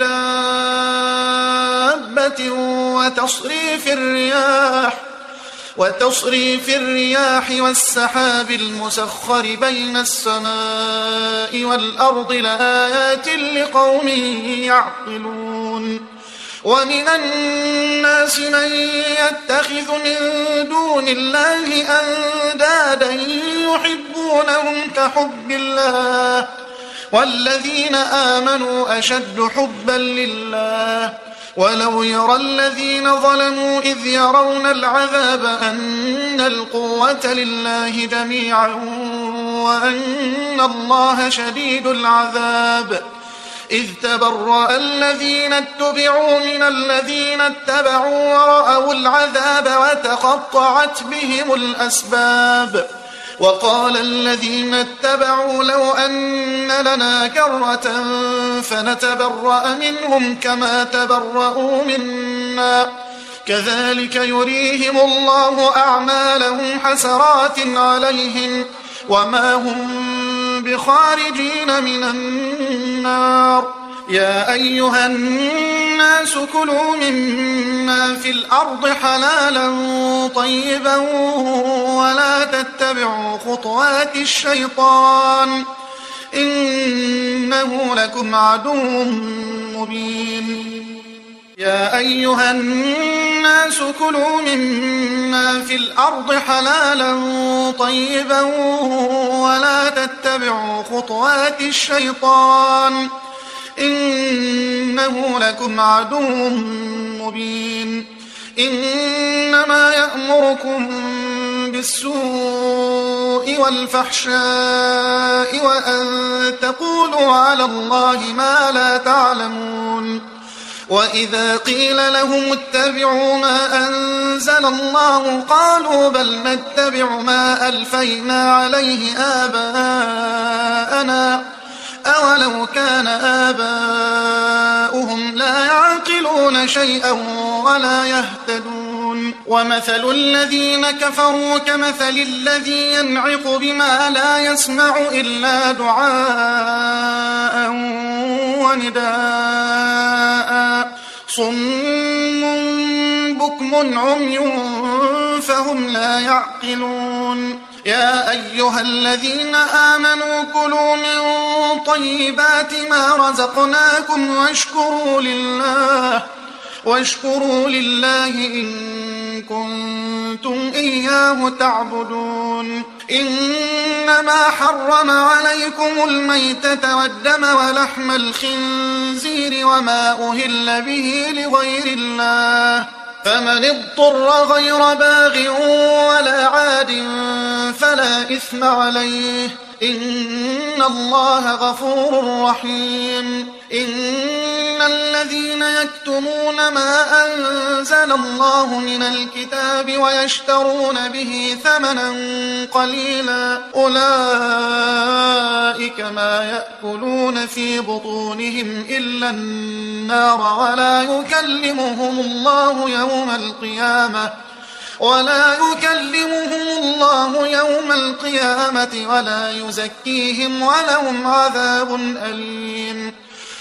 دابة وتصريف الرياح وتصريف الرياح والسحاب المسخر بين السماء والأرض لآيات لقوم يعقلون ومن الناس من يتخذ من دون الله أندادا يحبونهم كحب الله والذين آمنوا أشد حبا لله ولو يرى الذين ظلموا إذ يرون العذاب أن القوة لله جميعا وأن الله شديد العذاب إذ تبرأ الذين اتبعوا من الذين اتبعوا ورأوا العذاب وتقطعت بهم الأسباب وقال الذين اتبعوا لو أن لنا كرة فنتبرأ منهم كما تبرأوا منا كذلك يريهم الله أعمالهم حسرات عليهم وما هم بخارجين من النار يا أيها الناس كلوا مما في الأرض حلالا طيبا ولا تتبعوا خطوات الشيطان إنه لكم عدو مبين يا أيها الناس كلوا مما في الأرض حلالا طيبا ولا تتبعوا خطوات الشيطان إنه لكم عدو مبين إنما يأمركم بالسوء والفحشاء وأن تقولوا على الله ما لا تعلمون وإذا قيل لهم اتبعوا ما أنزل الله قالوا بل نتبع ما ألفينا عليه آباءنا أولو كان آباؤهم لا يعقلون شيئا ولا يهتدون ومثل الذين كفروا كمثل الذي ينعق بما لا يسمع إلا دعاء ونداء صم بكم عمي فهم لا يعقلون يا أيها الذين آمنوا كلوا من طيبات ما رزقناكم واشكروا لله واشكروا لله إن كنتم إياه تعبدون إنما حرم عليكم الميتة والدم ولحم الخنزير وما أهل به لغير الله فمن اضطر غير باغ ولا عاد فلا إثم عليه إن الله غفور رحيم إن الذين يكتمون ما أنزل الله من الكتاب ويشترون به ثمنا قليلا أولئك ما يأكلون في بطونهم إلا النار ولا يكلمهم الله يوم القيامة ولا يكلمهم الله يوم القيامة ولا يزكيهم ولهم عذاب أليم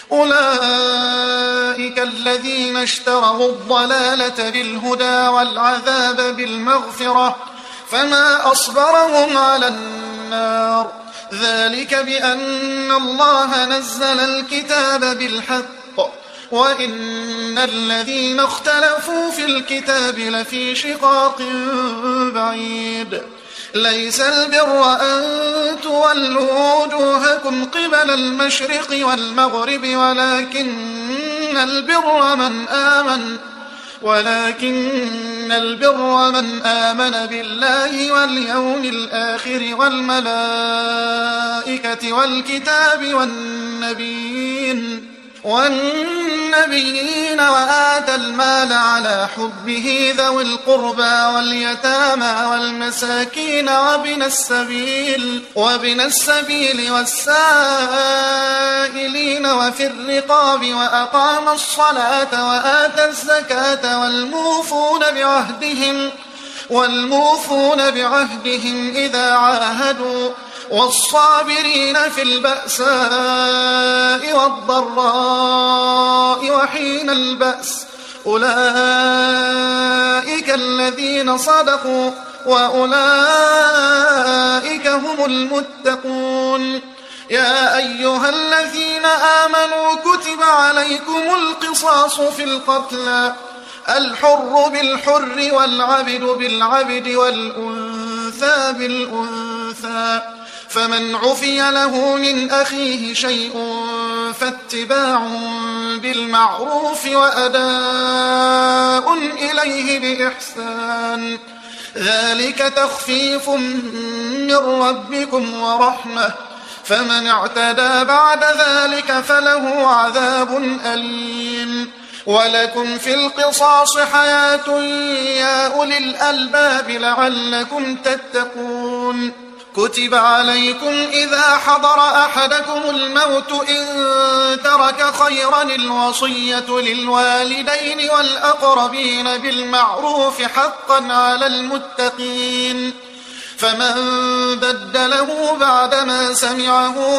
أولئك الذين اشتروا الضلالة بالهدى والعذاب بالمغفرة فما أصبرهم على النار ذلك بأن الله نزل الكتاب بالحق وإن الذين اختلفوا في الكتاب لفي شقاق بعيد ليس البر أن تولوا وجوهكم قبل المشرق والمغرب ولكن البر من آمن ولكن البر من آمن بالله واليوم الآخر والملائكة والكتاب والنبيين والنبيين وآتى المال على حبه ذوي القربى واليتامى والمساكين وابن السبيل وابن السبيل والسائلين وفي الرقاب وأقام الصلاة وآتى الزكاة والموفون بعهدهم والموفون بعهدهم إذا عاهدوا والصابرين في البأساء والضراء وحين البأس أولئك الذين صدقوا وأولئك هم المتقون يا أيها الذين آمنوا كتب عليكم القصاص في القتلى الحر بالحر والعبد بالعبد والأنثى بالأنثى فمن عفي له من أخيه شيء فاتباع بالمعروف وأداء إليه بإحسان ذلك تخفيف من ربكم ورحمة فمن اعتدى بعد ذلك فله عذاب أليم ولكم في القصاص حياة يا أولي الألباب لعلكم تتقون كتب عليكم إذا حضر أحدكم الموت إن ترك خيرا الوصية للوالدين والأقربين بالمعروف حقا على المتقين فمن بدله بعدما سمعه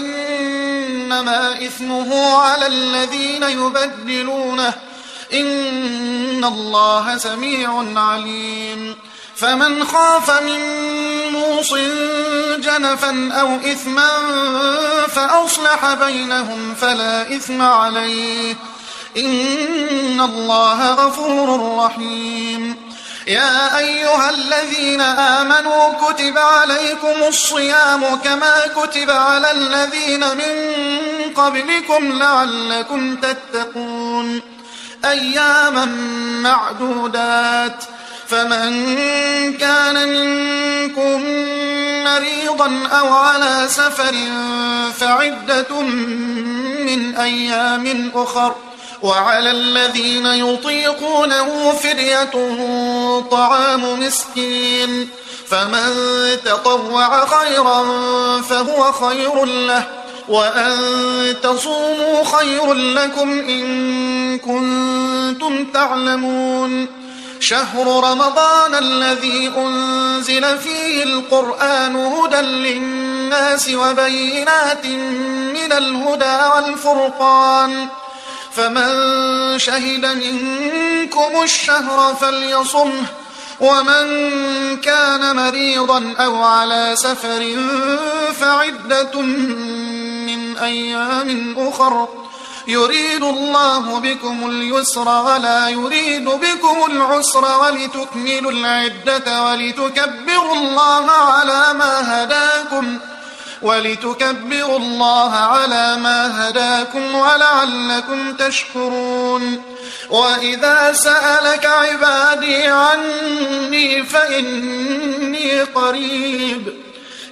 فإنما إثمه على الذين يبدلونه إن الله سميع عليم فمن خاف من موص جنفا أو إثما فأصلح بينهم فلا إثم عليه إن الله غفور رحيم يا أيها الذين آمنوا كتب عليكم الصيام كما كتب على الذين من قبلكم لعلكم تتقون أياما معدودات فمن كان منكم مريضا أو على سفر فعدة من أيام أخر وعلى الذين يطيقونه فدية طعام مسكين فمن تطوع خيرا فهو خير له وأن تصوموا خير لكم إن كنتم تعلمون شهر رمضان الذي أنزل فيه القرآن هدى للناس وبينات من الهدى والفرقان فمن شهد منكم الشهر فليصمه ومن كان مريضا أو على سفر فعدة من أيام أخر يريد الله بكم اليسر ولا يريد بكم العسر ولتكملوا العدة ولتكبروا الله على ما هداكم ولتكبروا الله على ما هداكم ولعلكم تشكرون وإذا سألك عبادي عني فإني قريب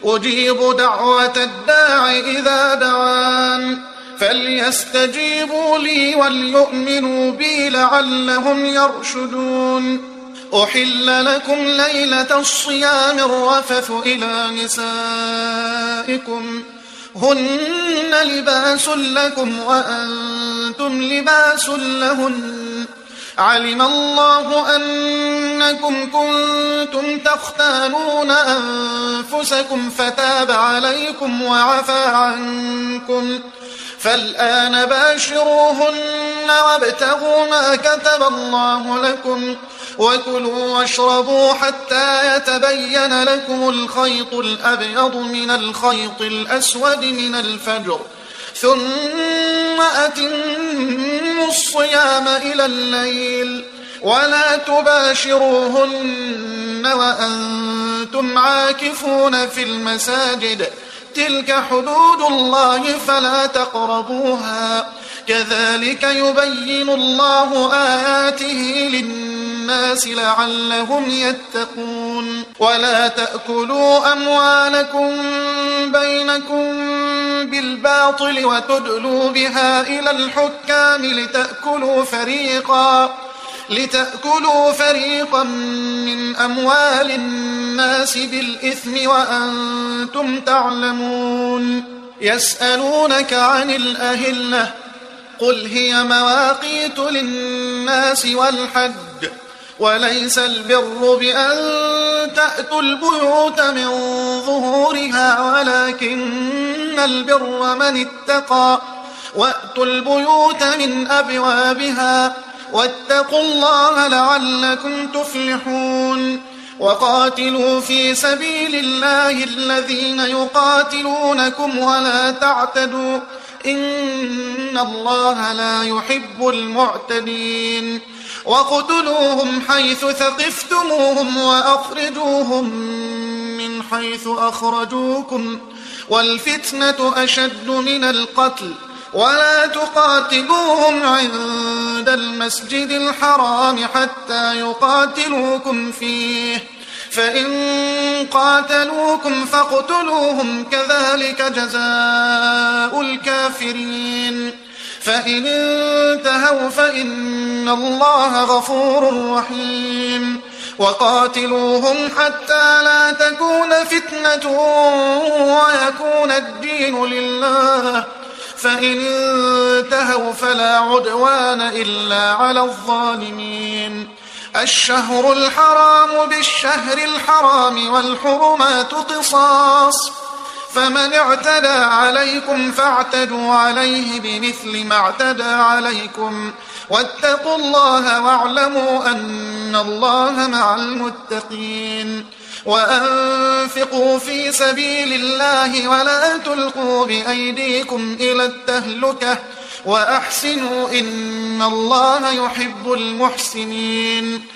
أجيب دعوة الداع إذا دعان فليستجيبوا لي وليؤمنوا بي لعلهم يرشدون. أحل لكم ليلة الصيام الرفث إلى نسائكم هن لباس لكم وأنتم لباس لهن علم الله أنكم كنتم تختانون أنفسكم فتاب عليكم وعفى عنكم فالآن باشروهن وابتغوا ما كتب الله لكم وكلوا واشربوا حتى يتبين لكم الخيط الأبيض من الخيط الأسود من الفجر ثم أتموا الصيام إلى الليل ولا تباشروهن وأنتم عاكفون في المساجد تلك حدود الله فلا تقربوها كذلك يبين الله آياته للناس لعلهم يتقون. ولا تأكلوا أموالكم بينكم بالباطل وتدلوا بها إلى الحكام لتأكلوا فريقا لتأكلوا فريقا من أموال الناس بالإثم وأنتم تعلمون. يسألونك عن الأهلة قل هي مواقيت للناس والحج وليس البر بأن تأتوا البيوت من ظهورها ولكن البر من اتقى وأتوا البيوت من أبوابها واتقوا الله لعلكم تفلحون. وقاتلوا في سبيل الله الذين يقاتلونكم ولا تعتدوا إن الله لا يحب المعتدين. وقتلوهم حيث ثقفتموهم وأخرجوهم من حيث أخرجوكم والفتنة أشد من القتل ولا تقاتلوهم عند المسجد الحرام حتى يقاتلوكم فيه فإن قاتلوكم فاقتلوهم كذلك جزاء الكافرين. فإن انتهوا فإن الله غفور رحيم. وقاتلوهم حتى لا تكون فتنة ويكون الدين لله فإن انتهوا فلا عدوان إلا على الظالمين. الشهر الحرام بالشهر الحرام والحرمات قصاص فمن اعتدى عليكم فاعتدوا عليه بمثل ما اعتدى عليكم واتقوا الله واعلموا أن الله مع المتقين. وأنفقوا في سبيل الله ولا تلقوا بأيديكم إلى التهلكة وأحسنوا إن الله يحب المحسنين.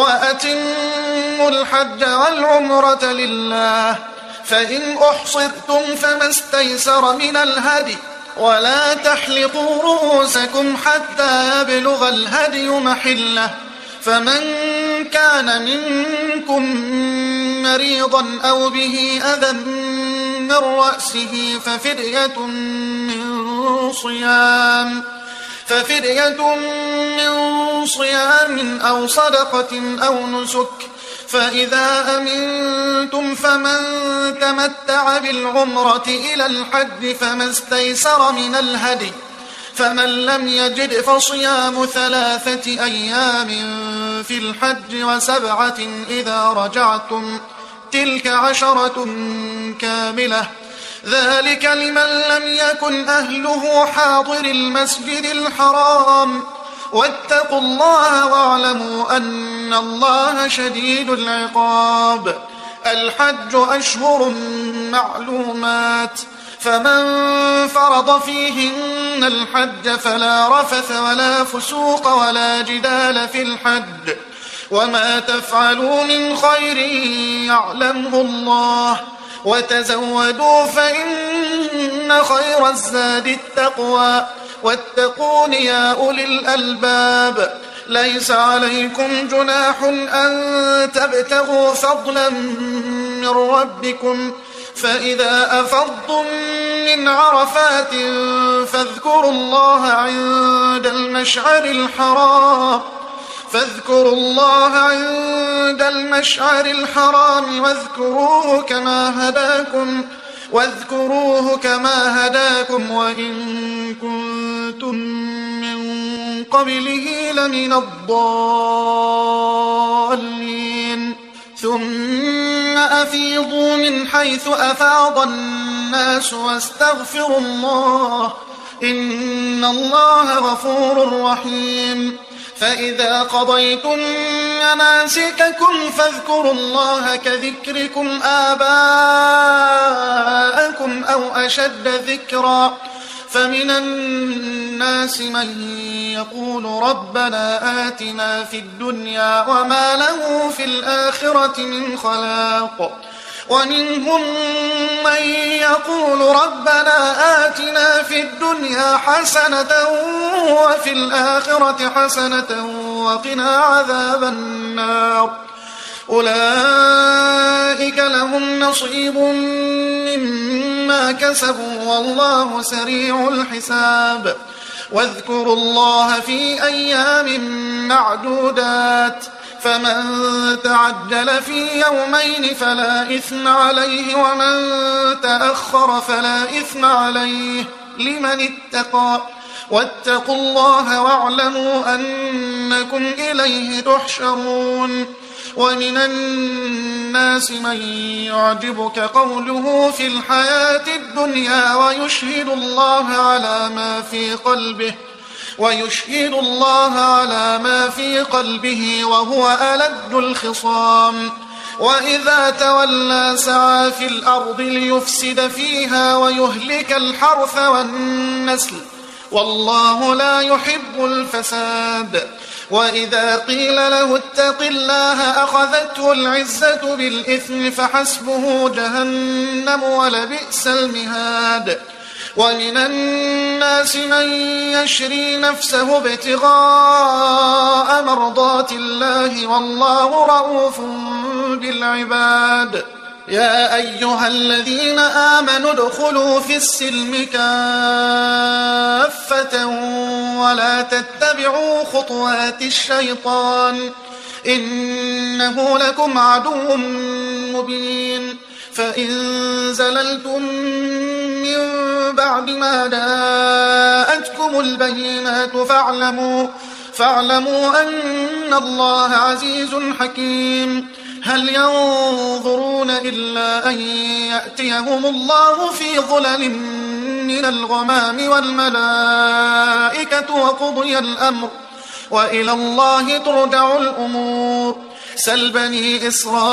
وأتموا الحج والعمرة لله فإن أحصرتم فما استيسر من الهدي ولا تحلقوا رؤوسكم حتى يبلغ الهدي محله فمن كان منكم مريضا أو به أذى من رأسه ففدية من صيام ففدية من صيام أو صدقة أو نسك فإذا أمنتم فمن تمتع بالعمرة إلى الحج فما استيسر من الهدي فمن لم يجد فصيام ثلاثة أيام في الحج وسبعة إذا رجعتم تلك عشرة كاملة ذلك لمن لم يكن أهله حاضر المسجد الحرام واتقوا الله واعلموا أن الله شديد العقاب. الحج أشهر معلومات فمن فرض فيهن الحج فلا رفث ولا فسوق ولا جدال في الحج وما تفعلوا من خير يعلمه الله وتزودوا فإن خير الزاد التقوى واتقون يا أولي الألباب. ليس عليكم جناح أن تبتغوا فضلا من ربكم فإذا أفضتم من عرفات فاذكروا الله عند المشعر الحرام فاذكروا الله عند المشعر الحرام واذكروه كما هداكم واذكروه كما هداكم وإن كنتم من قبله لمن الضالين ثم أفيضوا من حيث أفاض الناس واستغفروا الله إن الله غفور رحيم فإذا قضيتم مناسككم فاذكروا الله كذكركم آباءكم أو أشد ذكرا فمن الناس من يقول ربنا آتنا في الدنيا وما له في الآخرة من خلاق ومنهم من يقول ربنا آتنا في الدنيا حسنة وفي الآخرة حسنة وقنا عذاب النار أولئك لهم نصيب مما كسبوا والله سريع الحساب واذكروا الله في أيام معدودات فمن تعجل في يومين فلا إثم عليه ومن تأخر فلا إثم عليه لمن اتقى واتقوا الله واعلموا أنكم إليه تحشرون ومن الناس من يعجبك قوله في الحياة الدنيا ويشهد الله على ما في قلبه ويشهد الله على ما في قلبه وهو ألد الخصام وإذا تولى سعى في الأرض ليفسد فيها ويهلك الحرث والنسل والله لا يحب الفساد وإذا قيل له اتق الله أخذته العزة بالإثم فحسبه جهنم ولبئس المهاد ومن الناس من يشري نفسه ابتغاء مرضات الله والله رؤوف بالعباد يا أيها الذين آمنوا ادخلوا في السلم كافة ولا تتبعوا خطوات الشيطان إنه لكم عدو مبين فإن زللتم من بعد ما جاءتكم البينات فاعلموا, فاعلموا أن الله عزيز حكيم هل ينظرون إلا أن يأتيهم الله في ظلل من الغمام والملائكة وقضي الأمر وإلى الله ترجع الأمور سل بني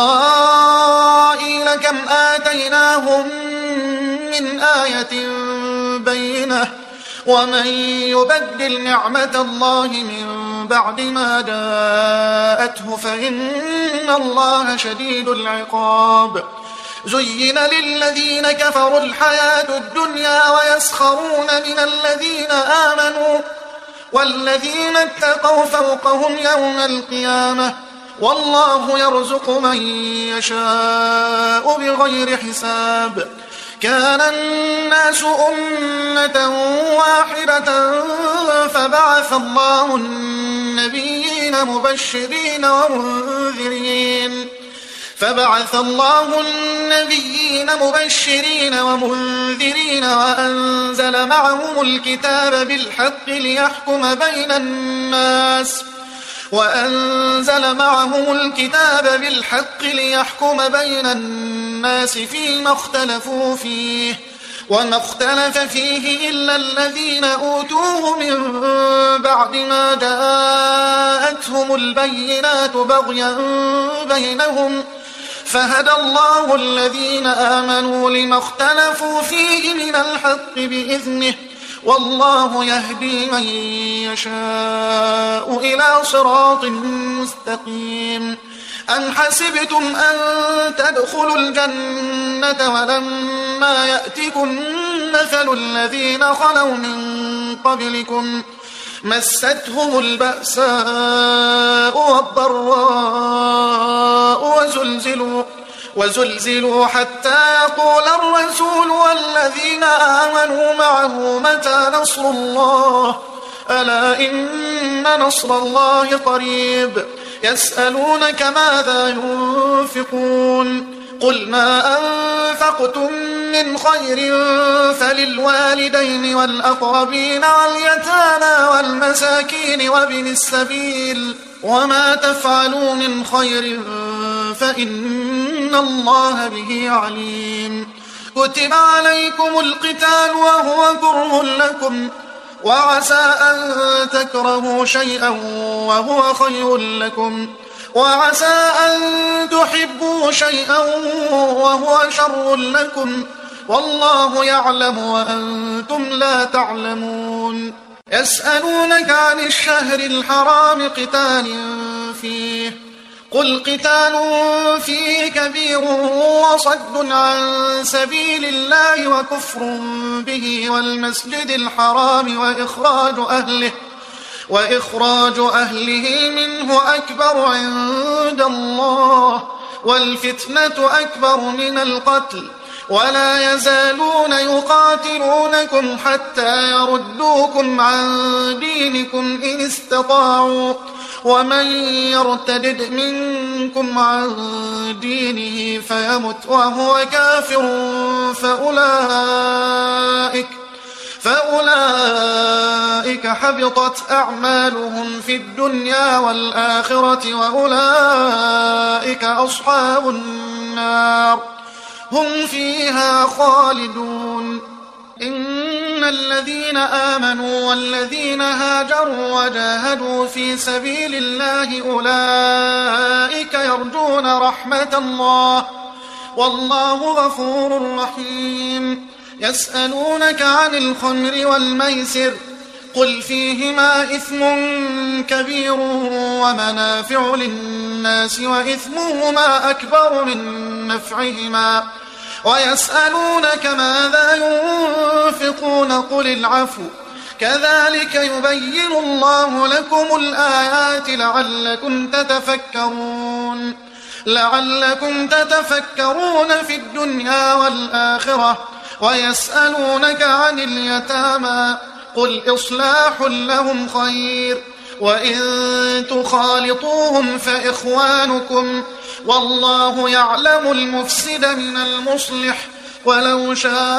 إسرائيل كم آتيناهم من آية بينة ومن يبدل نعمة الله من بعد ما جاءته فإن الله شديد العقاب زين للذين كفروا الحياة الدنيا ويسخرون من الذين آمنوا والذين اتقوا فوقهم يوم القيامة والله يرزق من يشاء بغير حساب كان الناس أمة واحدة فبعث الله النبيين مبشرين ومنذرين فبعث الله النبيين مبشرين ومنذرين وأنزل معهم الكتاب بالحق ليحكم بين الناس وأنزل معهم الكتاب بالحق ليحكم بين الناس فيما اختلفوا فيه وما اختلف فيه إلا الذين أوتوه من بعد ما جاءتهم البينات بغيا بينهم فهدى الله الذين آمنوا لما اختلفوا فيه من الحق بإذنه والله يهدي من يشاء إلى صراط مستقيم أم حسبتم أن تدخلوا الجنة ولما يأتكم مثل الذين خلوا من قبلكم مستهم البأساء والضراء وزلزلوا, وزلزلوا حتى يقول الرسول والذين آمنوا معه متى نصر الله ألا إن نصر الله قريب يسألونك ماذا ينفقون قل ما أنفقتم من خير فللوالدين والأقربين واليتامى والمساكين وابن السبيل وما تفعلوا من خير فإن الله به عليم كتب عليكم القتال وهو كره لكم وعسى أن تكرهوا شيئا وهو خير لكم وعسى أن تحبوا شيئا وهو شر لكم والله يعلم وأنتم لا تعلمون يسألونك عن الشهر الحرام قتال فيه قل قتال فيه كبير وصد عن سبيل الله وكفر به والمسجد الحرام وإخراج أهله وإخراج أهله منه أكبر عند الله والفتنة أكبر من القتل ولا يزالون يقاتلونكم حتى يردوكم عن دينكم إن استطاعوا ومن يرتدد منكم عن دينه فيمت وهو كافر فأولئك فأولئك حبطت أعمالهم في الدنيا والآخرة وأولئك أصحاب النار هم فيها خالدون إن الذين آمنوا والذين هاجروا وجاهدوا في سبيل الله أولئك يرجون رحمة الله والله غفور رحيم يسألونك عن الخمر والميسر قل فيهما إثم كبير ومنافع للناس وإثمهما أكبر من نفعهما ويسألونك ماذا ينفقون قل العفو كذلك يبين الله لكم الآيات لعلكم تتفكرون لعلكم تتفكرون في الدنيا والآخرة ويسألونك عن اليتامى قل إصلاح لهم خير وإن تخالطوهم فإخوانكم والله يعلم المفسد من المصلح ولو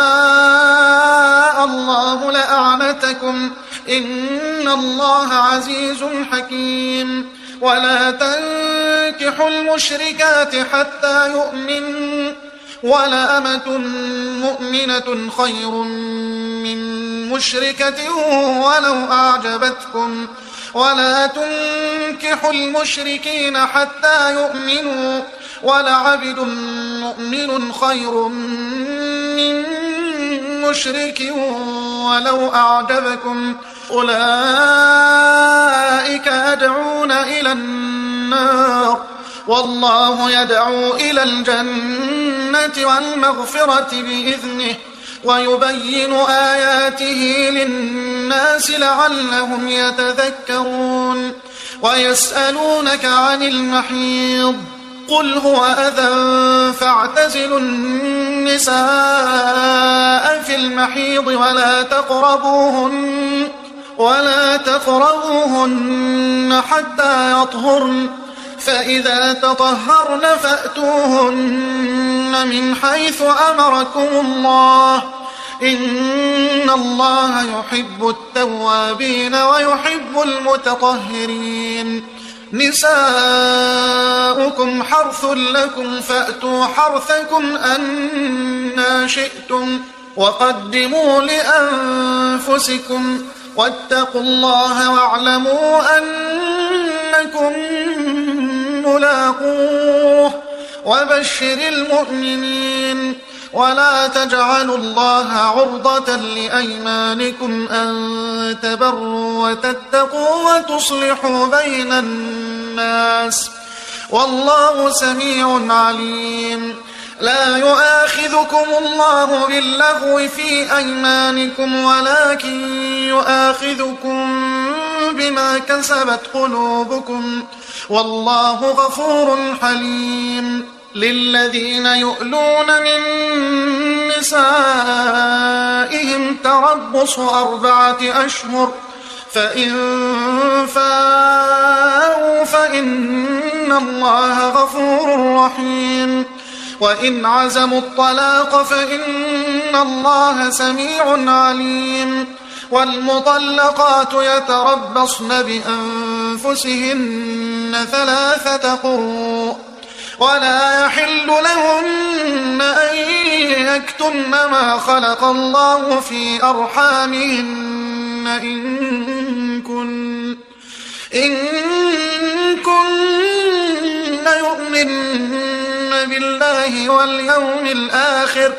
شاء الله لأعنتكم إن الله عزيز حكيم ولا تنكحوا المشركات حتى يؤمنوا ولأمة مؤمنة خير من مشركة ولو أعجبتكم ولا تنكحوا المشركين حتى يؤمنوا ولعبد مؤمن خير من مشرك ولو أعجبكم أولئك يدعون إلى النار والله يدعو إلى الجنة والمغفرة بإذنه ويبين آياته للناس لعلهم يتذكرون ويسألونك عن المحيض قل هو أذى فاعتزلوا النساء في المحيض ولا تقربوهن ولا تقربوهن حتى يطهرن فإذا تطهرن فأتوهن من حيث أمركم الله إن الله يحب التوابين ويحب المتطهرين نساؤكم حرث لكم فأتوا حرثكم أنى شئتم وقدموا لأنفسكم واتقوا الله واعلموا أنكم ملاقوه وبشر المؤمنين ولا تجعلوا الله عرضة لأيمانكم أن تبروا وتتقوا وتصلحوا بين الناس والله سميع عليم لا يؤاخذكم الله باللغو في أيمانكم ولكن يؤاخذكم بما كسبت قلوبكم والله غفور حليم للذين يؤلون من نسائهم تربص أربعة أشهر فإن فاءوا فإن الله غفور رحيم وإن عزموا الطلاق فإن الله سميع عليم والمطلقات يتربصن بأنفسهن ثلاثة قروء ولا يحل لهن أن يكتمن ما خلق الله في أرحامهن إن كن إن كن يؤمن بالله واليوم الآخر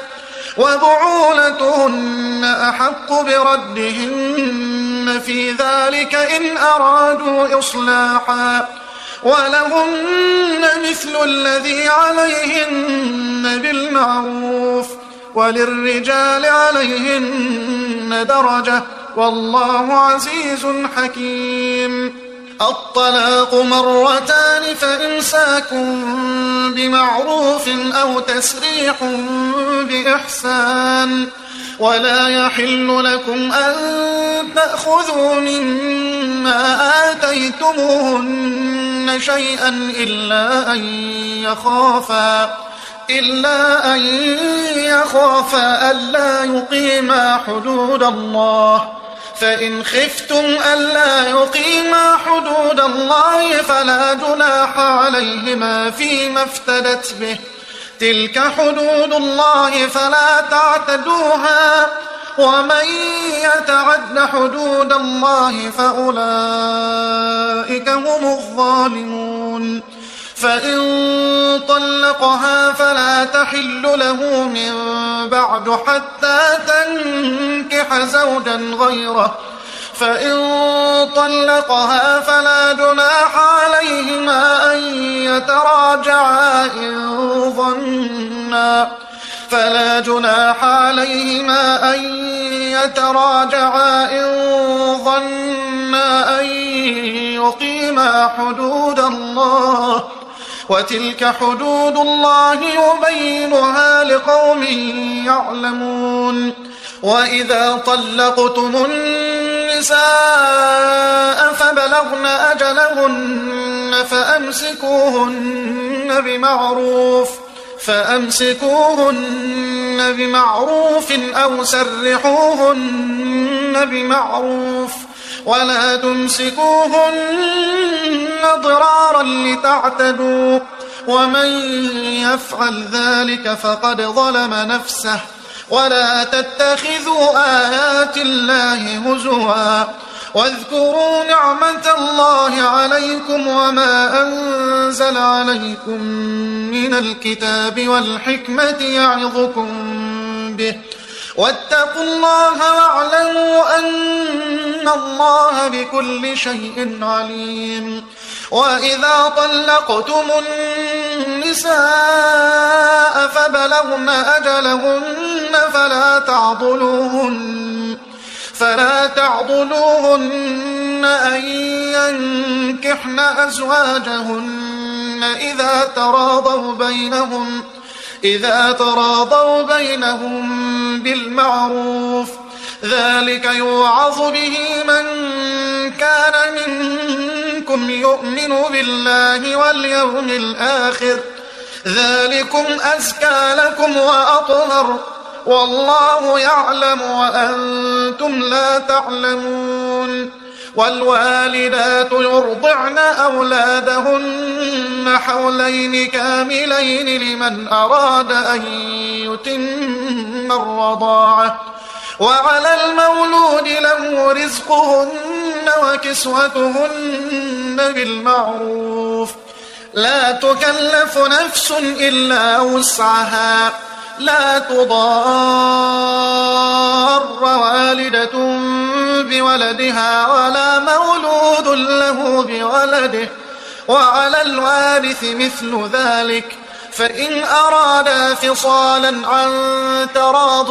وبعولتهن أحق بردهن في ذلك إن أرادوا إصلاحا ولهن مثل الذي عليهن بالمعروف وللرجال عليهن درجة والله عزيز حكيم. الطلاق مرتان فإمساك بمعروف أو تسريح بإحسان ولا يحل لكم أن تأخذوا مما آتيتموهن شيئا إلا أن يخافا إلا أن يخافا ألا يقيما حدود الله فإن خفتم ألا يقيما حدود الله فلا جناح عليهما فيما افتدت به تلك حدود الله فلا تعتدوها ومن يتعد حدود الله فأولئك هم الظالمون. فإن طلقها فلا تحل له من بعد حتى تنكح زوجا غيره فإن طلقها فلا جناح عليهما أن يتراجعا إن ظنا فلا جناح عليهما أن يتراجعا إن ظنا أن يقيما حدود الله وتلك حدود الله يبينها لقوم يعلمون. وإذا طلقتم النساء فبلغن أجلهن فأمسكوهن بمعروف فأمسكوهن بمعروف أو سرحوهن بمعروف ولا تمسكوهن ضرارا لتعتدوا ومن يفعل ذلك فقد ظلم نفسه ولا تتخذوا آيات الله هزوا واذكروا نعمة الله عليكم وما أنزل عليكم من الكتاب والحكمة يعظكم به واتقوا الله واعلموا أن الله بكل شيء عليم. وإذا طلقتم النساء فبلغن أجلهن فلا تعضلوهن فلا تعضلوهن أن ينكحن أزواجهن إذا تراضوا بينهم إذا تراضوا بينهم بالمعروف ذلك يوعظ به من كان منكم يؤمن بالله واليوم الآخر ذلكم أزكى لكم وأطهر والله يعلم وأنتم لا تعلمون. والوالدات يرضعن أولادهن حولين كاملين لمن أراد أن يتم الرضاعة وعلى المولود له رزقهن وكسوتهن بالمعروف لا تكلف نفس إلا وسعها لا تضار والدة بولدها ولا مولود له بولده وعلى الوارث مثل ذلك فإن أرادا فصالا عن تراض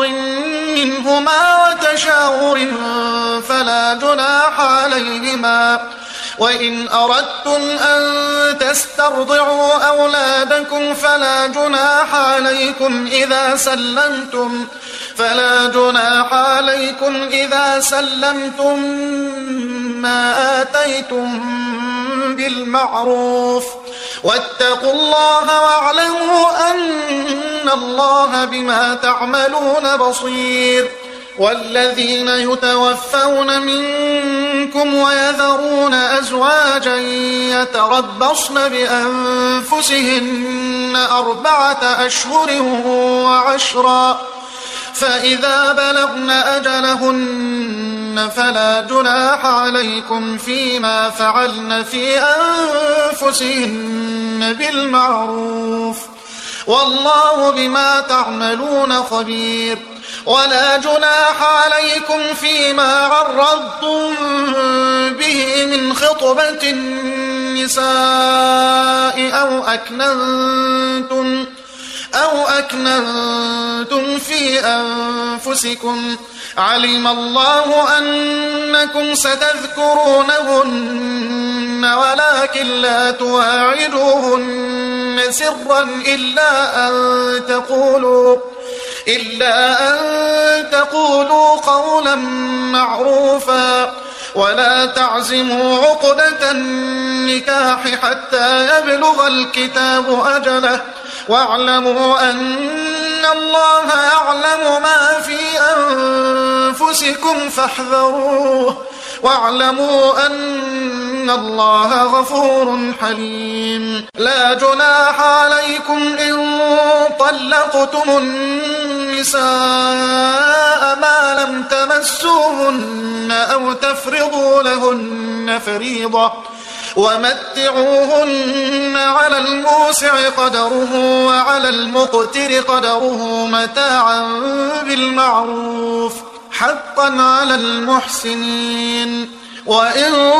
منهما وتشاور فلا جناح عليهما وإن أردتم أن تسترضعوا أولادكم فلا جناح عليكم إذا سلمتم فلا جناح عليكم إذا سلمتم ما آتيتم بالمعروف واتقوا الله واعلموا أن الله بما تعملون بصير. والذين يتوفون منكم ويذرون أزواجا يتربصن بأنفسهن أربعة أشهر وعشرا فإذا بلغن أجلهن فلا جناح عليكم فيما فعلن في أنفسهن بالمعروف والله بما تعملون خبير. ولا جناح عليكم فيما عرضتم به من خطبة النساء أو أكننتم أو أكننتم في أنفسكم علم الله أنكم ستذكرونهن ولكن لا تواعدوهن سرا إلا أن تقولوا إلا أن تقولوا قولا معروفا ولا تعزموا عقدة النكاح حتى يبلغ الكتاب أجله واعلموا أن الله يعلم ما في أنفسكم فاحذروه واعلموا أن الله غفور حليم. لا جناح عليكم إن طلقتم النساء ما لم تمسوهن أو تفرضوا لهن فريضة ومتعوهن على الموسع قدره وعلى المقتر قدره متاعا بالمعروف حقا على المحسنين. وإن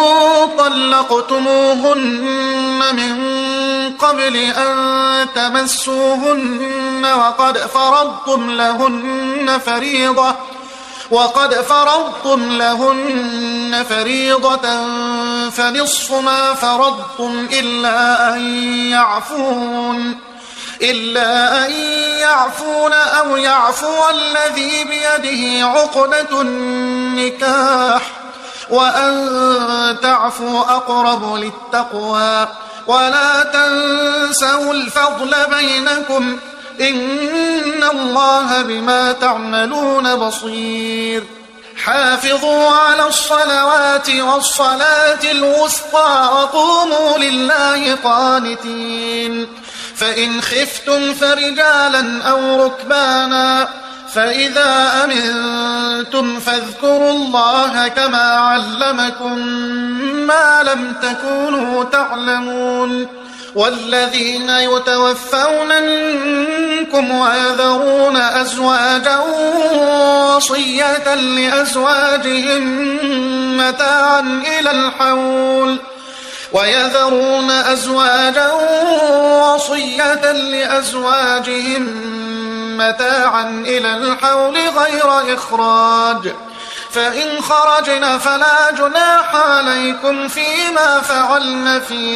طلقتموهن من قبل أن تمسوهن وقد فرضتم لهن فريضة وقد فرضتم لهن فريضة فنصف ما فرضتم إلا أن يعفون إلا أن يعفون أو يعفو الذي بيده عقدة النكاح وأن تعفوا أقرب للتقوى ولا تنسوا الفضل بينكم إن الله بما تعملون بصير. حافظوا على الصلوات والصلاة الوسطى وقوموا لله قانتين. فإن خفتم فرجالا أو ركبانا فإذا أمنتم فاذكروا الله كما علمكم ما لم تكونوا تعلمون. والذين يتوفون منكم ويذرون أزواجا وصية لأزواجهم متاعا إلى الحول ويذرون أزواجا وصية لأزواجهم متاعا إلى الحول غير إخراج فإن خرجن فلا جناح عليكم فيما فعلن في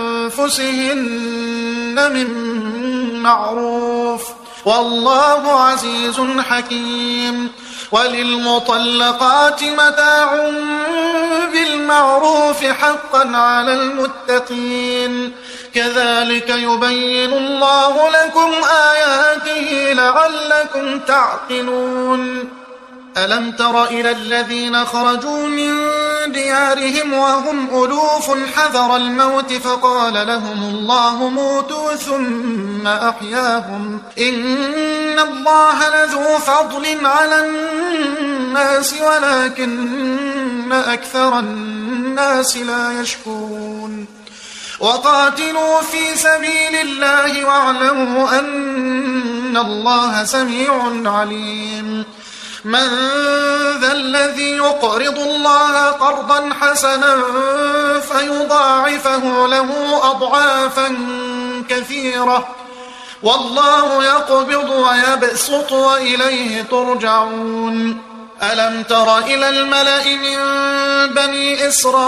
أنفسهن من معروف والله عزيز حكيم. وللمطلقات متاع بالمعروف حقا على المتقين كذلك يبين الله لكم آياته لعلكم تعقلون. ألم تر إلى الذين خرجوا من ديارهم وهم ألوف حذر الموت فقال لهم الله موتوا ثم أحياهم إن الله لذو فضل على الناس ولكن أكثر الناس لا يشكرون. وقاتلوا في سبيل الله واعلموا أن الله سميع عليم. من ذا الذي يقرض الله قرضا حسنا فيضاعفه له أضعافا كثيرة والله يقبض ويبسط وإليه ترجعون. ألم تر إلى الملأ من بني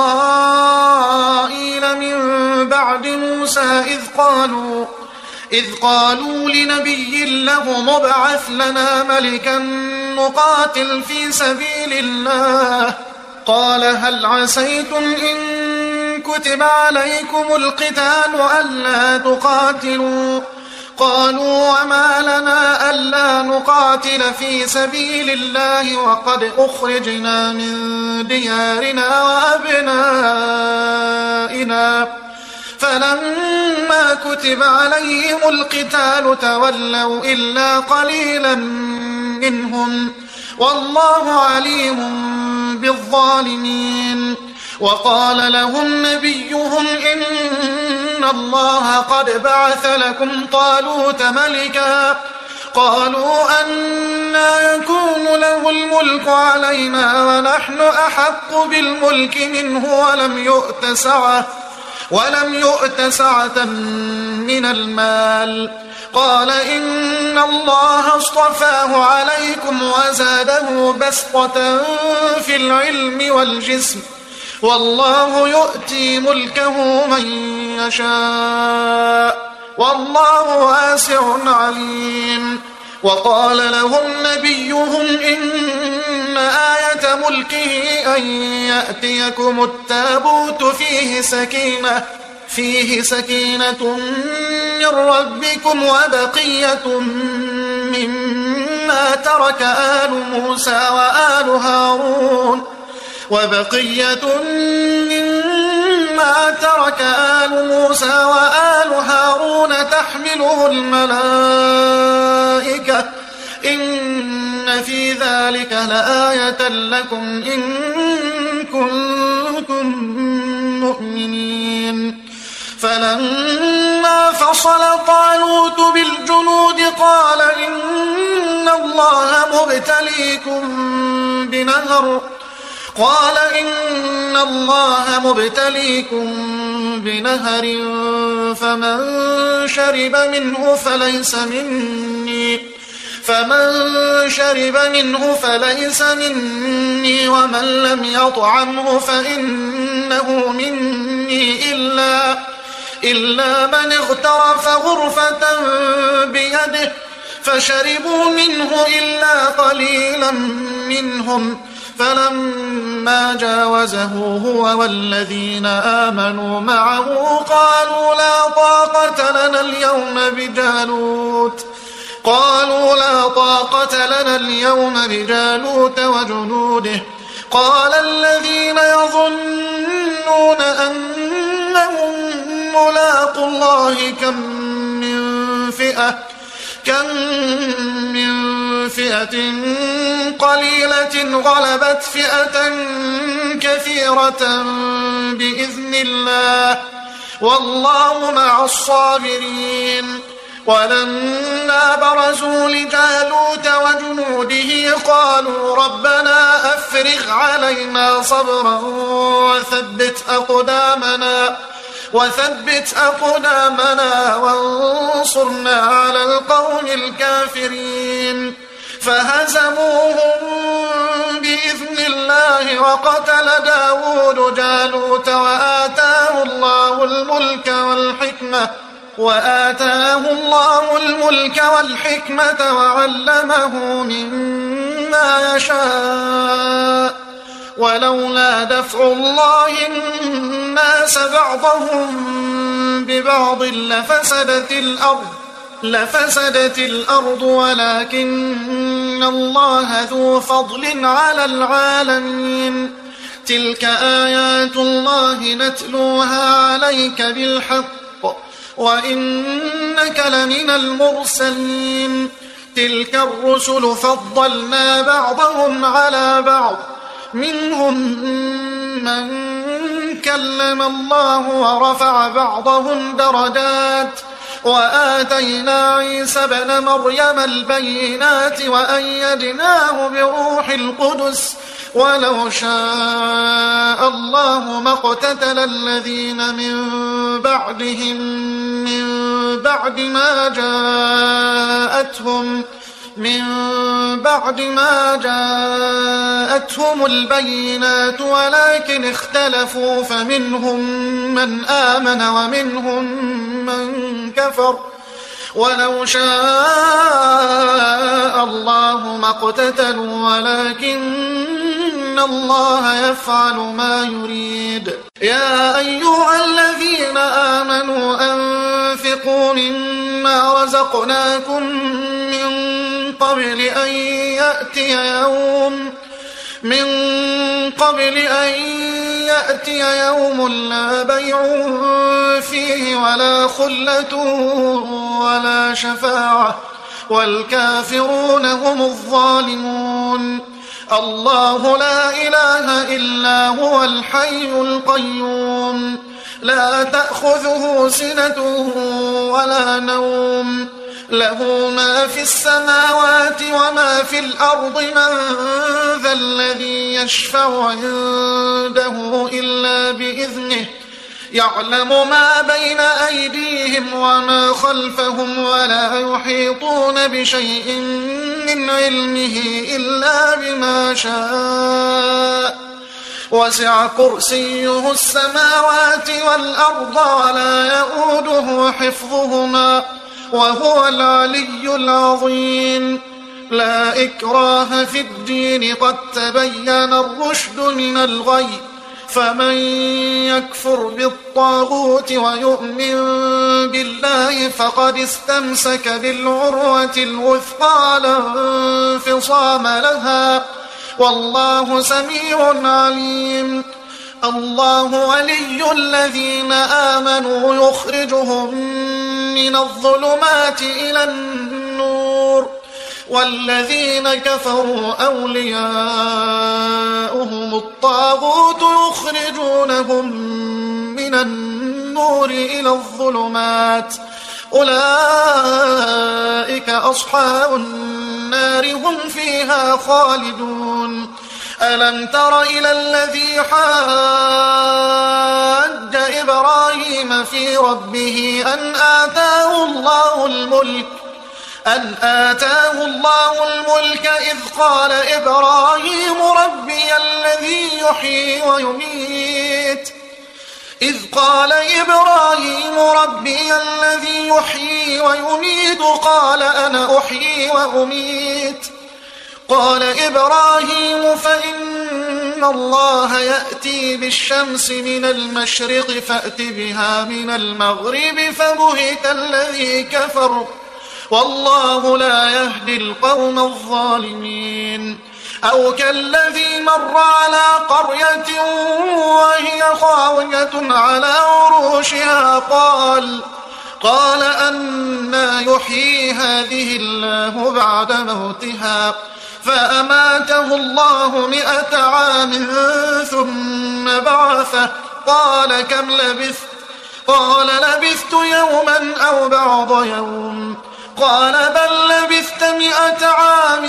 إسرائيل من بعد موسى إذ قالوا إذ قالوا لنبي له مبعث لنا ملكا نقاتل في سبيل الله قال هل عسيتم إن كتب عليكم القتال ألا تقاتلوا قالوا وما لنا ألا نقاتل في سبيل الله وقد أخرجنا من ديارنا وأبنائنا فلما كتب عليهم القتال تولوا إلا قليلا منهم والله عليم بالظالمين وقال لهم نبيهم إن الله قد بعث لكم طالوت ملكا قالوا أنى يكون له الملك علينا ونحن أحق بالملك منه ولم يؤت سعة ولم يؤت سعة من المال قال إن الله اصطفاه عليكم وزاده بسطة في العلم والجسم والله يؤتي ملكه من يشاء والله واسع عليم وقال لهم نبيهم إن آية ملكه أن يأتيكم التابوت فيه سكينة فيه سكينة من ربكم وبقية مما ترك آل موسى وآل هارون وبقية مما ترك آل موسى وآل هارون تحمله الملائكة إن في ذلك لآية لكم إن كنتم مؤمنين فلما فصل طالوت بالجنود قال إن الله مبتليكم بنهر قال إن الله مبتليكم بنهر فمن شرب منه فليس مني فمن شرب منه فليس مني ومن لم يطعمه فإنه مني إلا إلا من اغترف غرفة بيده فشربوا منه إلا قليلا منهم فلما جاوزه هو والذين آمنوا معه قالوا لا طاقة لنا اليوم بجالوت قالوا لا طاقة لنا اليوم بجالوت وجنوده قال الذين يظنون أنهم ملاقوا الله كم من فئة كم من فئة قليلة غلبت فئة كثيرة بإذن الله والله مع الصابرين ولما برزوا لجالوت وجنوده قالوا ربنا أفرغ علينا صبرا وثبت أقدامنا وثبت أقدامنا وانصرنا على القوم الكافرين فهزموهم بإذن الله وقتل داود جالوت وآتاه الله الملك والحكمة وآتاه الله الملك والحكمة وعلمه مما يشاء ولولا دفع الله الناس بعضهم ببعض لفسدت الأرض لفسدت الأرض ولكن الله ذو فضل على العالمين تلك آيات الله نتلوها عليك بالحق وإنك لمن المرسلين تلك الرسل فضلنا بعضهم على بعض منهم من كلم الله ورفع بعضهم درجات وآتينا عيسى ابن مريم البينات وأيدناه بروح القدس ولو شاء الله ما اقتتل الذين من بعدهم من بعد ما جاءتهم من بعد ما جاءتهم جاءتهم البينات ولكن اختلفوا فمنهم من آمن ومنهم من كفر ولو شاء الله ما اقتتلوا ولكن الله يفعل ما يريد. يا أيها الذين آمنوا أنفقوا مما رزقناكم من قبل أن يأتي يوم من قبل أن يأتي يوم لا بيع فيه ولا خلة ولا شفاعة والكافرون هم الظالمون. الله لا إله إلا هو الحي القيوم لا تأخذه سنة ولا نوم له ما في السماوات وما في الأرض من ذا الذي يشفع عنده إلا بإذنه يعلم ما بين أيديهم وما خلفهم ولا يحيطون بشيء من علمه إلا بما شاء وسع كرسيه السماوات والأرض ولا يؤوده حفظهما وهو العلي العظيم. لا إكراه في الدين قد تبين الرشد من الغي فمن يكفر بالطاغوت ويؤمن بالله فقد استمسك بالعروة الوثقى لا انفصام لها والله سميع عليم. الله ولي الذين آمنوا يخرجهم من الظلمات إلى النور والذين كفروا أولياؤهم الطاغوت يخرجونهم من النور إلى الظلمات أولئك أصحاب النار هم فيها خالدون. ألم تر إلى الذي حاج إبراهيم في ربه أن آتاه الله الملك أن آتاه الله الملك إذ قال إبراهيم ربي الذي يحيي ويميت إذ قال إبراهيم ربي الذي يحيي ويميت قال أنا أحيي وأميت قال إبراهيم فإن الله يأتي بالشمس من المشرق فأت بها من المغرب فبهت الذي كفر والله لا يهدي القوم الظالمين. أو كالذي مر على قرية وهي خاوية على عروشها قال قال أنى يحيي هذه الله بعد موتها فأماته الله مئة عام ثم بعثه قال كم لبثت قال لبثت يوما أو بعض يوم قال بل لبثت مئة عام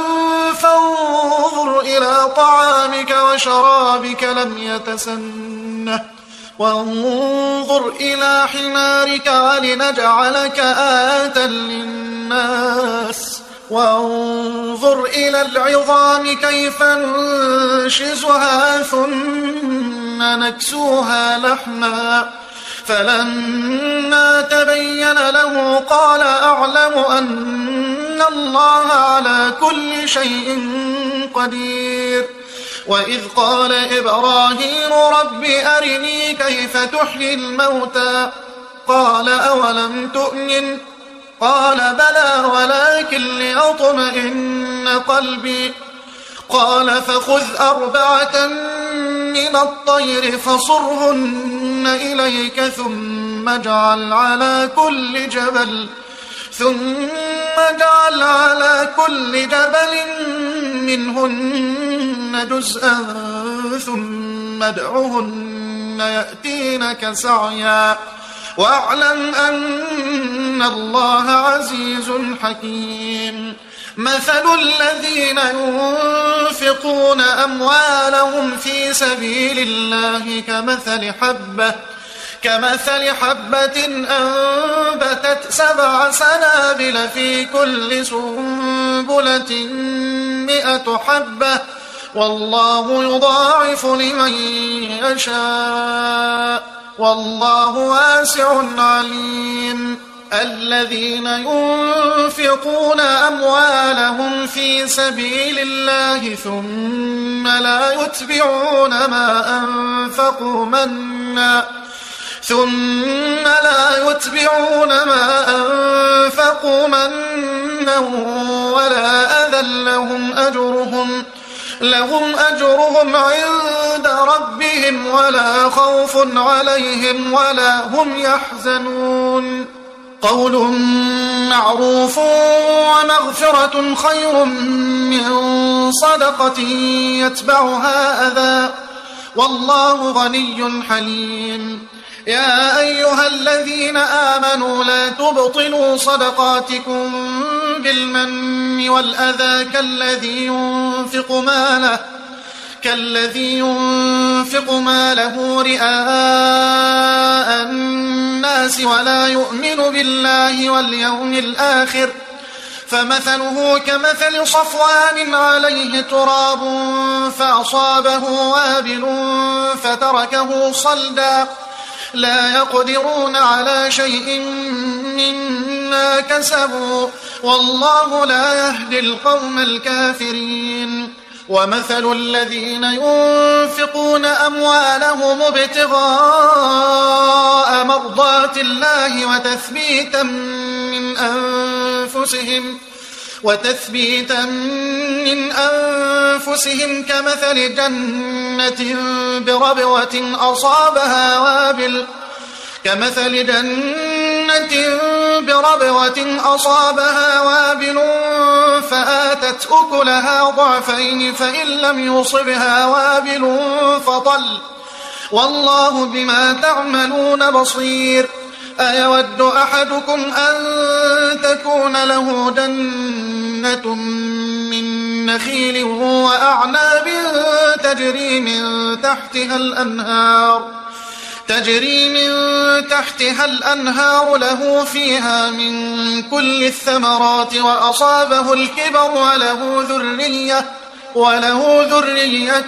فانظر إلى طعامك وشرابك لم يتسنه وانظر إلى حمارك ولنجعلك آية للناس وانظر إلى العظام كيف ننشزها ثم نكسوها لحما فلما تبين له قال أعلم أن الله على كل شيء قدير. وإذ قال إبراهيم رب أرني كيف تحيي الموتى قال أولم تؤمن قال بلى ولكن ليطمئن قلبي قال فخذ أربعة من الطير فصرهن إليك ثم اجعل على كل جبل ثم اجعل على كل جبل منهن جزءا ثم ادعهن يأتينك سعيا واعلم أن الله عزيز حكيم. مثل الذين ينفقون أموالهم في سبيل الله كمثل حبة كمثل حبة أنبتت سبع سنابل في كل سنبلة مئة حبة والله يضاعف لمن يشاء والله واسع عليم. الذين ينفقون أموالهم في سبيل الله ثم لا يتبعون ما أنفقوا منا ثم لا يتبعون ما أنفقوا منا ولا أذى لهم أجرهم لهم أجرهم عند ربهم ولا خوف عليهم ولا هم يحزنون. قول معروف ومغفرة خير من صدقة يتبعها أذى والله غني حليم. يا أيها الذين آمنوا لا تبطلوا صدقاتكم بالمن والأذى كالذي ينفق ماله كالذي ينفق ماله رئاء الناس ولا يؤمن بالله واليوم الآخر فمثله كمثل صفوان عليه تراب فأصابه وابل فتركه صلدا لا يقدرون على شيء مما كسبوا والله لا يهدي القوم الكافرين. ومثل الذين ينفقون أموالهم ابتغاء مرضات الله وتثبيتا من أنفسهم وتثبيتا من أنفسهم كمثل جنة بربوة أصابها وابل كمثل جنة بربوة أصابها وابل فآتت أكلها ضعفين فإن لم يصبها وابل فطل والله بما تعملون بصير. أيود أحدكم أن تكون له جنة من نخيل وأعناب تجري من تحتها الأنهار تجري من تحتها الأنهار له فيها من كل الثمرات وأصابه الكبر وله ذرية وله ذرية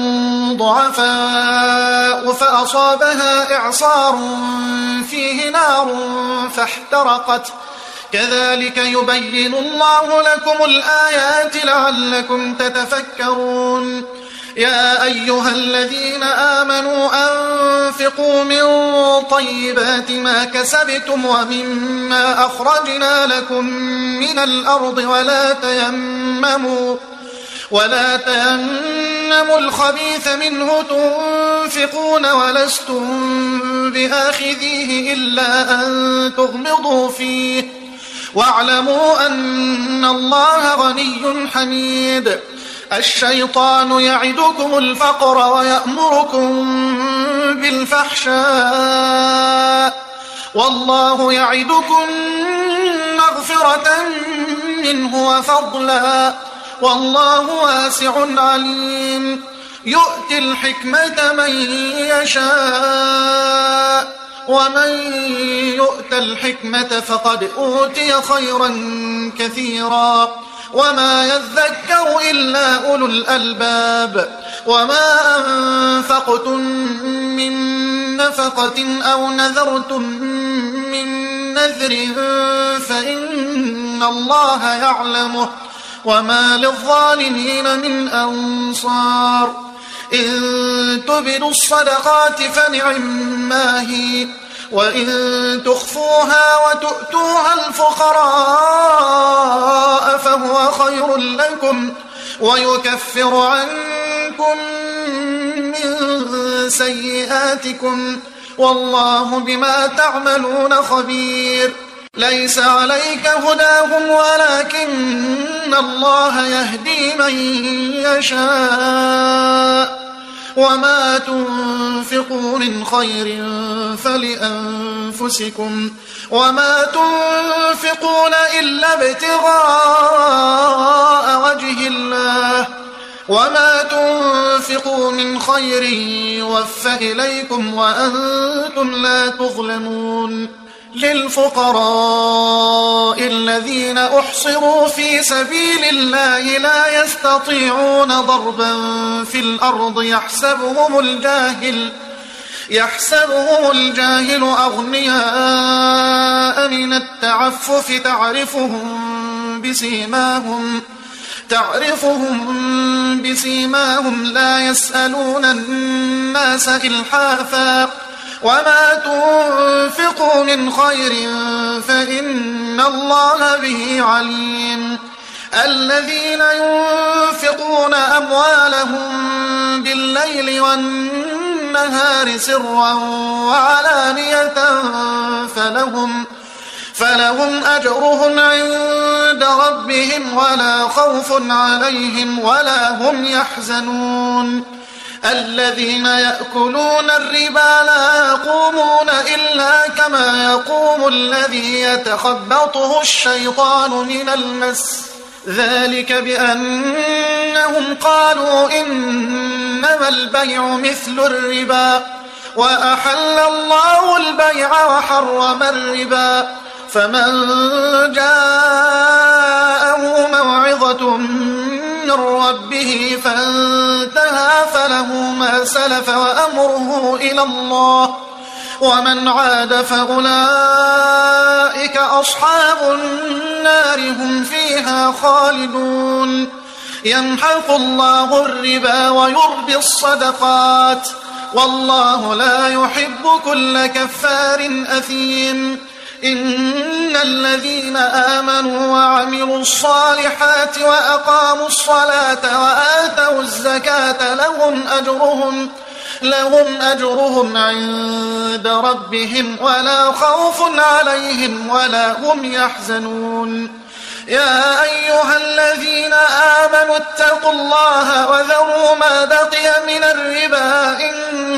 ضعفاء فأصابها إعصار فيه نار فاحترقت كذلك يبين الله لكم الآيات لعلكم تتفكرون. يا أيها الذين آمنوا أنفقوا من طيبات ما كسبتم ومما أخرجنا لكم من الأرض ولا تيمموا ولا تيمموا الخبيث منه تنفقون ولستم بآخذيه إلا أن تغمضوا فيه واعلموا أن الله غني حميد. الشيطان يعدكم الفقر ويأمركم بالفحشاء والله يعدكم مغفرة منه وفضلا والله واسع عليم. يؤتي الحكمة من يشاء ومن يؤت الحكمة فقد أوتي خيرا كثيرا وما يذكر إلا أولو الألباب. وما أنفقتم من نفقة أو نذرتم من نذر فإن الله يعلمه وما للظالمين من أنصار. إن تبدوا الصدقات فنعما هي وإن تخفوها وتؤتوها الفقراء فهو خير لكم ويكفر عنكم من سيئاتكم والله بما تعملون خبير. ليس عليك هداهم ولكن الله يهدي من يشاء وما تنفقوا من خير فلأنفسكم وما تنفقون إلا ابتغاء وجه الله وما تنفقوا من خير يوفى إليكم وأنتم لا تظلمون. للفقراء الذين أحصروا في سبيل الله لا يستطيعون ضربا في الأرض يحسبهم الجاهل يحسبهم الجاهل أغنياء من التعفف تعرفهم بسيماهم تعرفهم بسيماهم لا يسألون الناس إلحافا وما تنفقوا من خير فإن الله به عليم الذين ينفقون أموالهم بالليل والنهار سرا وعلانية فلهم فلهم أجرهم عند ربهم ولا خوف عليهم ولا هم يحزنون الذين يأكلون الربا لا يقومون إلا كما يقوم الذي يتخبطه الشيطان من المس ذلك بأنهم قالوا إنما البيع مثل الربا وأحل الله البيع وحرم الربا فمن جاءه موعظة من ربه فانتهى فله ما سلف وأمره إلى الله ومن عاد فأولئك أصحاب النار هم فيها خالدون يمحق الله الربا ويربي الصدقات والله لا يحب كل كفار أثيم إن الذين آمنوا وعملوا الصالحات وأقاموا الصلاة وآتوا الزكاة لهم أجرهم لهم أجرهم عند ربهم ولا خوف عليهم ولا هم يحزنون يا أيها الذين آمنوا اتقوا الله وذروا ما بقي من الربا إن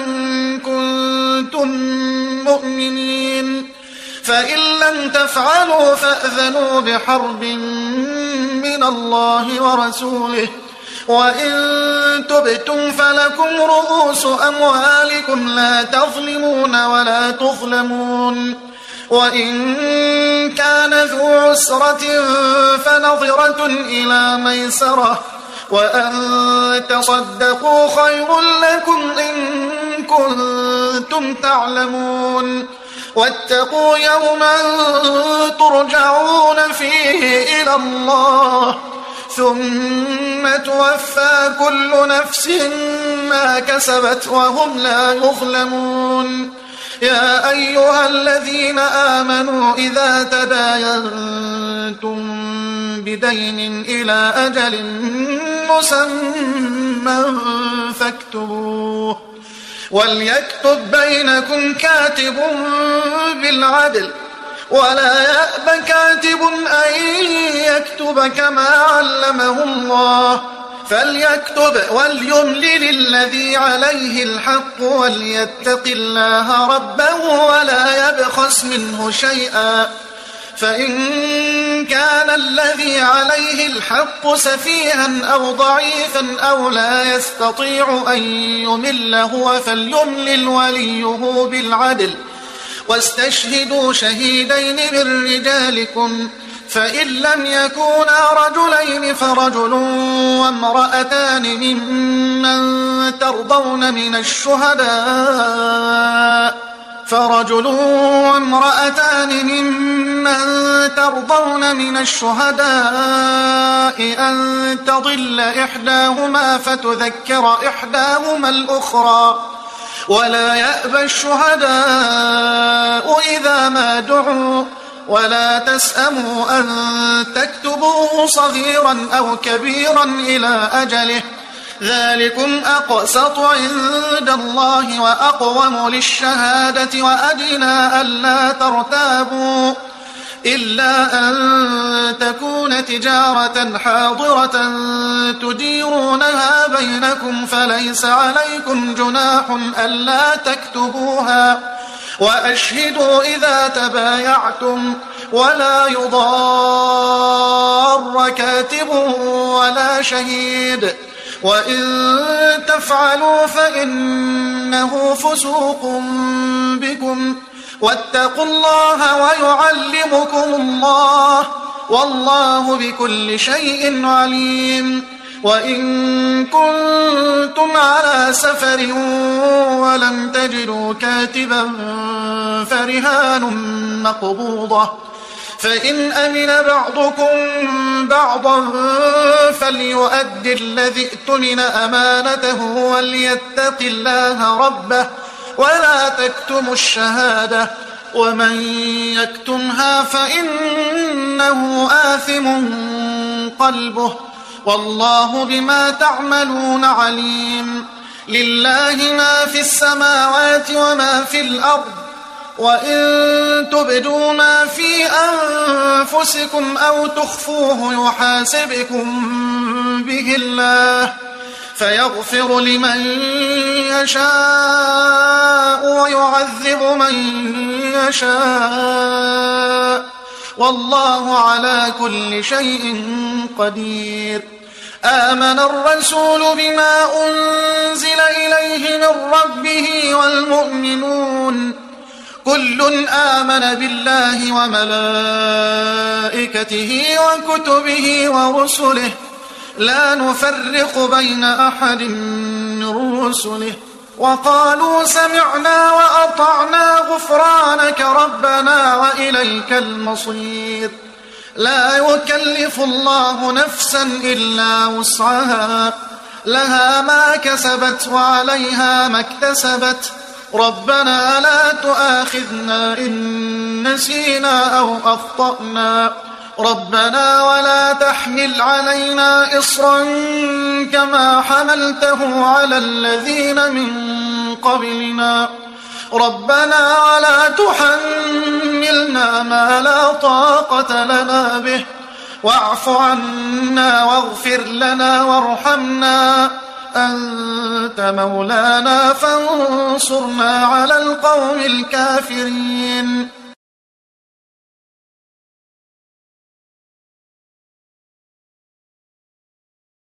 كنتم مؤمنين فإن لم تفعلوا فأذنوا بحرب من الله ورسوله وإن تبتم فلكم رؤوس أموالكم لا تظلمون ولا تظلمون وإن كان ذو عسرة فنظرة إلى ميسرة وأن تصدقوا خير لكم إن كنتم تعلمون واتقوا يوما ترجعون فيه إلى الله ثم توفى كل نفس ما كسبت وهم لا يظلمون يا أيها الذين آمنوا إذا تداينتم بدين إلى أجل مسمى فاكتبوه وليكتب بينكم كاتب بالعدل ولا يأب كاتب أن يكتب كما علمه الله فليكتب وليملل الذي عليه الحق وليتق الله ربه ولا يبخس منه شيئا فإن كان الذي عليه الحق سفيها أو ضعيفا أو لا يستطيع أن يمل هو فليملل وليه بالعدل واستشهدوا شهيدين من رجالكم فإن لم يكونا رجلين فرجل وامرأتان ممن ترضون من الشهداء فرجل وامرأتان ممن ترضون من الشهداء أن تضل إحداهما فتذكر إحداهما الأخرى ولا يأبى الشهداء إذا ما دعوا ولا تسأموا أن تكتبوه صغيرا أو كبيرا إلى أجله ذلكم أقسط عند الله وأقوم للشهادة وأدنى ألا ترتابوا إلا أن تكون تجارة حاضرة تديرونها بينكم فليس عليكم جناح ألا تكتبوها وأشهدوا إذا تبايعتم ولا يضار كاتب ولا شهيد وإن تفعلوا فإنه فسوق بكم واتقوا الله ويعلمكم الله والله بكل شيء عليم. وإن كنتم على سفر ولم تجدوا كاتبا فرهان مقبوضة، فإن أمن بعضكم بعضا فليؤد الذي اؤتمن أمانته وليتق الله ربه ولا تكتموا الشهادة ومن يكتمها فإنه آثم قلبه والله بما تعملون عليم. لله ما في السماوات وما في الأرض، وإن تبدوا ما في أنفسكم أو تخفوه يحاسبكم به الله فيغفر لمن يشاء ويعذب من يشاء والله على كل شيء قدير. آمن الرسول بما أنزل إليه من ربه والمؤمنون كل آمن بالله وملائكته وكتبه ورسله لا نفرق بين أحد من رسله وقالوا سمعنا وأطعنا غفرانك ربنا وإليك المصير. لا يكلف الله نفسا إلا وسعها لها ما كسبت وعليها ما اكتسبت ربنا لا تؤاخذنا إن نسينا أو أخطأنا ربنا ولا تحمل علينا إصرا كما حملته على الذين من قبلنا ربنا ولا تحملنا ما لا طاقة لنا به واعف عنا واغفر لنا وارحمنا أنت مولانا فانصرنا على القوم الكافرين.